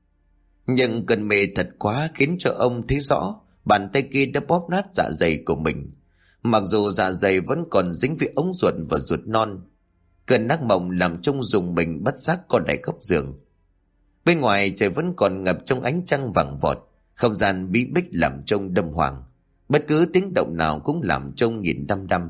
Nhưng cơn mê thật quá khiến cho ông thấy rõ bàn tay kia đã bóp nát dạ dày của mình. Mặc dù dạ dày vẫn còn dính với ống ruột và ruột non. Cơn ác mộng làm trông dùng mình bất giác còn lại góc giường. Bên ngoài trời vẫn còn ngập trong ánh trăng vàng vọt. Không gian bí bích làm trông đâm hoàng. Bất cứ tiếng động nào cũng làm trông nhìn đăm đăm.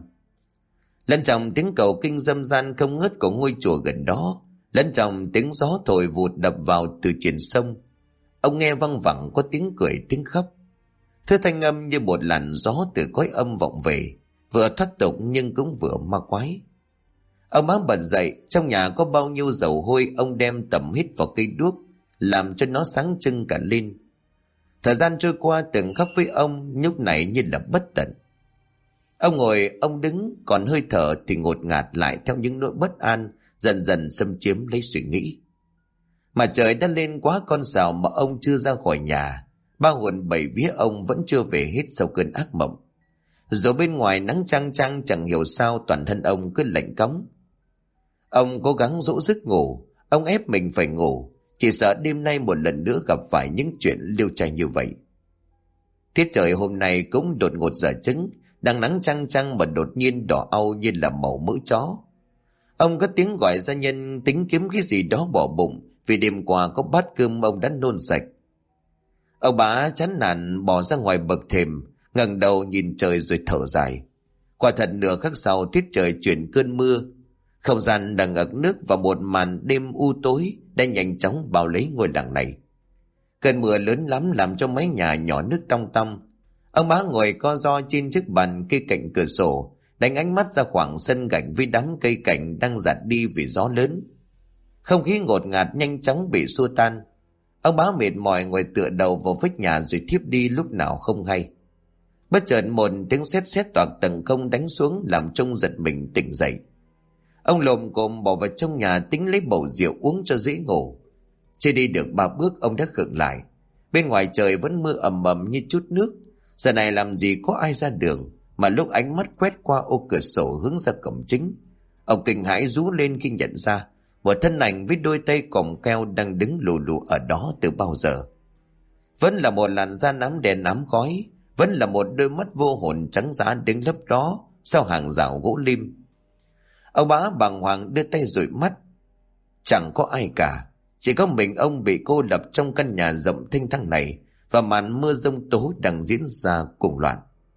Lẫn trong tiếng cầu kinh dâm gian không ngớt của ngôi chùa gần đó, lẫn trong tiếng gió thổi vụt đập vào từ trên sông, ông nghe văng vẳng có tiếng cười tiếng khóc. Thứ thanh âm như một làn gió từ cõi âm vọng về, vừa thoát tục nhưng cũng vừa ma quái. Ông bá bật dậy, trong nhà có bao nhiêu dầu hôi ông đem tẩm hít vào cây đuốc, làm cho nó sáng trưng cả lên. Thời gian trôi qua từng khắc với ông nhúc này như là bất tận. Ông ngồi, ông đứng, còn hơi thở thì ngột ngạt lại theo những nỗi bất an dần dần xâm chiếm lấy suy nghĩ. Mà trời đã lên quá con sào mà ông chưa ra khỏi nhà. Ba hồn bảy vía ông vẫn chưa về hết sau cơn ác mộng. Rồi bên ngoài nắng chang chang chẳng hiểu sao toàn thân ông cứ lạnh cóng. Ông cố gắng dỗ giấc ngủ, ông ép mình phải ngủ, chỉ sợ đêm nay một lần nữa gặp phải những chuyện liêu trai như vậy. Tiết trời hôm nay cũng đột ngột dở trứng, đang nắng chang chang mà đột nhiên đỏ au như là màu mỡ chó. Ông có tiếng gọi gia nhân tính kiếm cái gì đó bỏ bụng, vì đêm qua có bát cơm ông đã nôn sạch. Ông bá chán nản bỏ ra ngoài bậc thềm, ngẩng đầu nhìn trời rồi thở dài. Quả thật nửa khắc sau tiết trời chuyển cơn mưa, không gian đang ngập nước và một màn đêm u tối đã nhanh chóng bao lấy ngôi làng này. Cơn mưa lớn lắm làm cho mái nhà nhỏ nước tong tong. Ông bá ngồi co ro trên chiếc bàn cây cạnh cửa sổ, đánh ánh mắt ra khoảng sân gạch với đám cây cảnh đang rạt đi vì gió lớn. Không khí ngột ngạt nhanh chóng bị xua tan. Ông bá mệt mỏi ngồi tựa đầu vào vách nhà rồi thiếp đi lúc nào không hay. Bất chợt một tiếng sét sét toạc tầng không đánh xuống làm trông giật mình tỉnh dậy. Ông lồm cồm bỏ vào trong nhà tính lấy bầu rượu uống cho dễ ngủ. Chưa đi được 3 bước ông đã khựng lại. Bên ngoài trời vẫn mưa ầm ầm như chút nước. Giờ này làm gì có ai ra đường, mà lúc ánh mắt quét qua ô cửa sổ hướng ra cổng chính, ông kinh hãi rú lên khi nhận ra một thân ảnh với đôi tay còng keo đang đứng lù lù ở đó từ bao giờ. Vẫn là một làn da nám đen nám khói, vẫn là một đôi mắt vô hồn trắng giá đứng lấp đó sau hàng rào gỗ lim. Ông bá bàng hoàng đưa tay dụi mắt. Chẳng có ai cả, chỉ có mình ông bị cô lập trong căn nhà rộng thênh thang này, và màn mưa giông tố đang diễn ra cuồng loạn.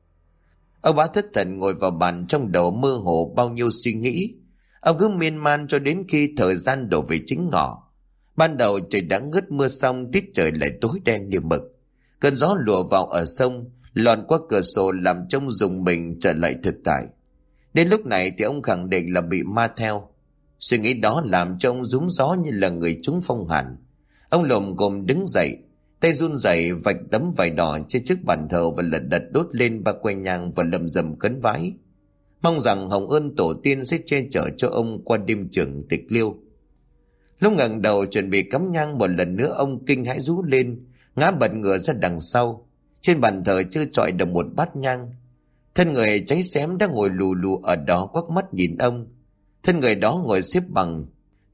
Ông bá thất thần ngồi vào bàn, trong đầu mơ hồ bao nhiêu suy nghĩ. Ông cứ miên man cho đến khi thời gian đổ về chính ngọ. Ban đầu trời đã ngớt mưa xong, tiết trời lại tối đen như mực. Cơn gió lùa vào ở sông, lọt qua cửa sổ làm trông rùng mình trở lại thực tại. Đến lúc này thì ông khẳng định là bị ma theo. Suy nghĩ đó làm cho ông rúm gió như là người trúng phong hàn. Ông lồm cồm đứng dậy, tay run rẩy vạch tấm vải đỏ trên chiếc bàn thờ và lật đật đốt lên 3 que nhang và lầm rầm khấn vái, mong rằng hồng ơn tổ tiên sẽ che chở cho ông qua đêm trường tịch liêu. Lúc ngẩng đầu chuẩn bị cắm nhang một lần nữa, ông kinh hãi rú lên, ngã bật ngửa ra đằng sau. Trên bàn thờ chưa chọi được một bát nhang. Thân người cháy xém đang ngồi lù lù ở đó quắc mắt nhìn ông. Thân người đó ngồi xếp bằng,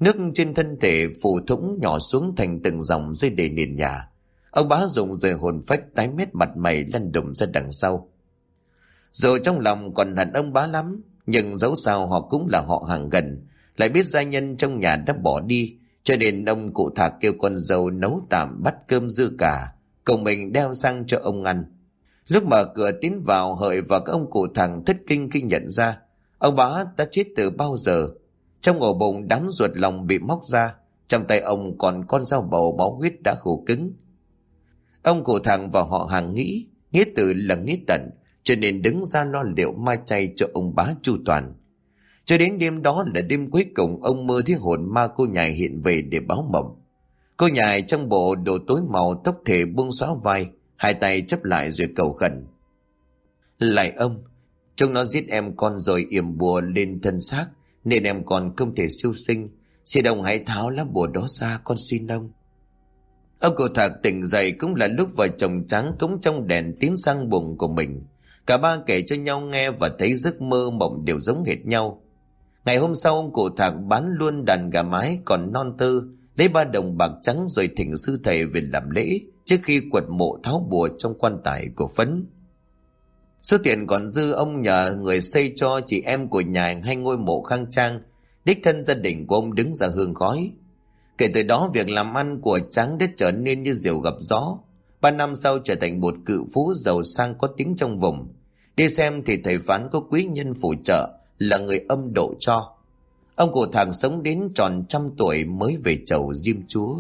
Nước trên thân thể phù thủng nhỏ xuống thành từng dòng rơi đầy nền nhà. Ông bá dùng rồi hồn phách tái mét, mặt mày lăn đùng ra đằng sau. Rồi trong lòng còn hận ông bá lắm, nhưng dẫu sao họ cũng là họ hàng gần, lại biết gia nhân trong nhà đã bỏ đi, cho nên ông cụ Thạc kêu con dâu nấu tạm bát cơm dư cả, cùng mình đeo sang cho ông ăn. Lúc mở cửa tiến vào, Hợi và các ông cụ thằng thất kinh khi nhận ra ông bá đã chết từ bao giờ. Trong ổ bụng đám ruột lòng bị móc ra, trong tay ông còn con dao bầu máu huyết đã khô cứng. Ông cụ thằng và họ hàng nghĩ nghĩa tử là nghĩa tận, cho nên đứng ra lo liệu mai chay cho ông bá chu toàn. Cho đến đêm đó là đêm cuối cùng, ông mơ thấy hồn ma cô nhài hiện về để báo mộng. Cô nhài trong bộ đồ tối màu, tóc thể buông xõa vai, hai tay chấp lại rồi cầu khẩn: Lạy ông, chúng nó giết em con rồi yểm bùa lên thân xác, nên em còn không thể siêu sinh. Xin ông hãy tháo lá bùa đó ra, con xin ông. Ông cụ Thạc tỉnh dậy cũng là lúc vợ chồng Tráng cúng trong đèn tiến sang buồng của mình. Cả ba kể cho nhau nghe và thấy giấc mơ mộng đều giống hệt nhau. Ngày hôm sau, ông cụ Thạc bán luôn đàn gà mái còn non tơ, lấy 3 đồng bạc trắng rồi thỉnh sư thầy về làm lễ trước khi quật mộ tháo bùa trong quan tài của Phấn. Số tiền còn dư, ông nhờ người xây cho chị em của nhà 2 ngôi mộ khang trang, đích thân gia đình của ông đứng ra hương khói. Kể từ đó, việc làm ăn của Tráng đã trở nên như diều gặp gió. 3 năm sau trở thành một cự phú giàu sang có tiếng trong vùng. Đi xem thì thầy phán có quý nhân phù trợ, là người âm độ cho. Ông cụ Thạc sống đến tròn 100 tuổi mới về chầu Diêm Chúa.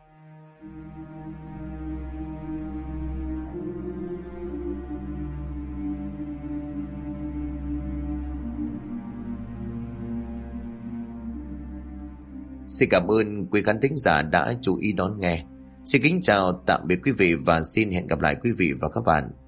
Xin cảm ơn quý khán thính giả đã chú ý đón nghe. Xin kính chào tạm biệt quý vị và xin hẹn gặp lại quý vị và các bạn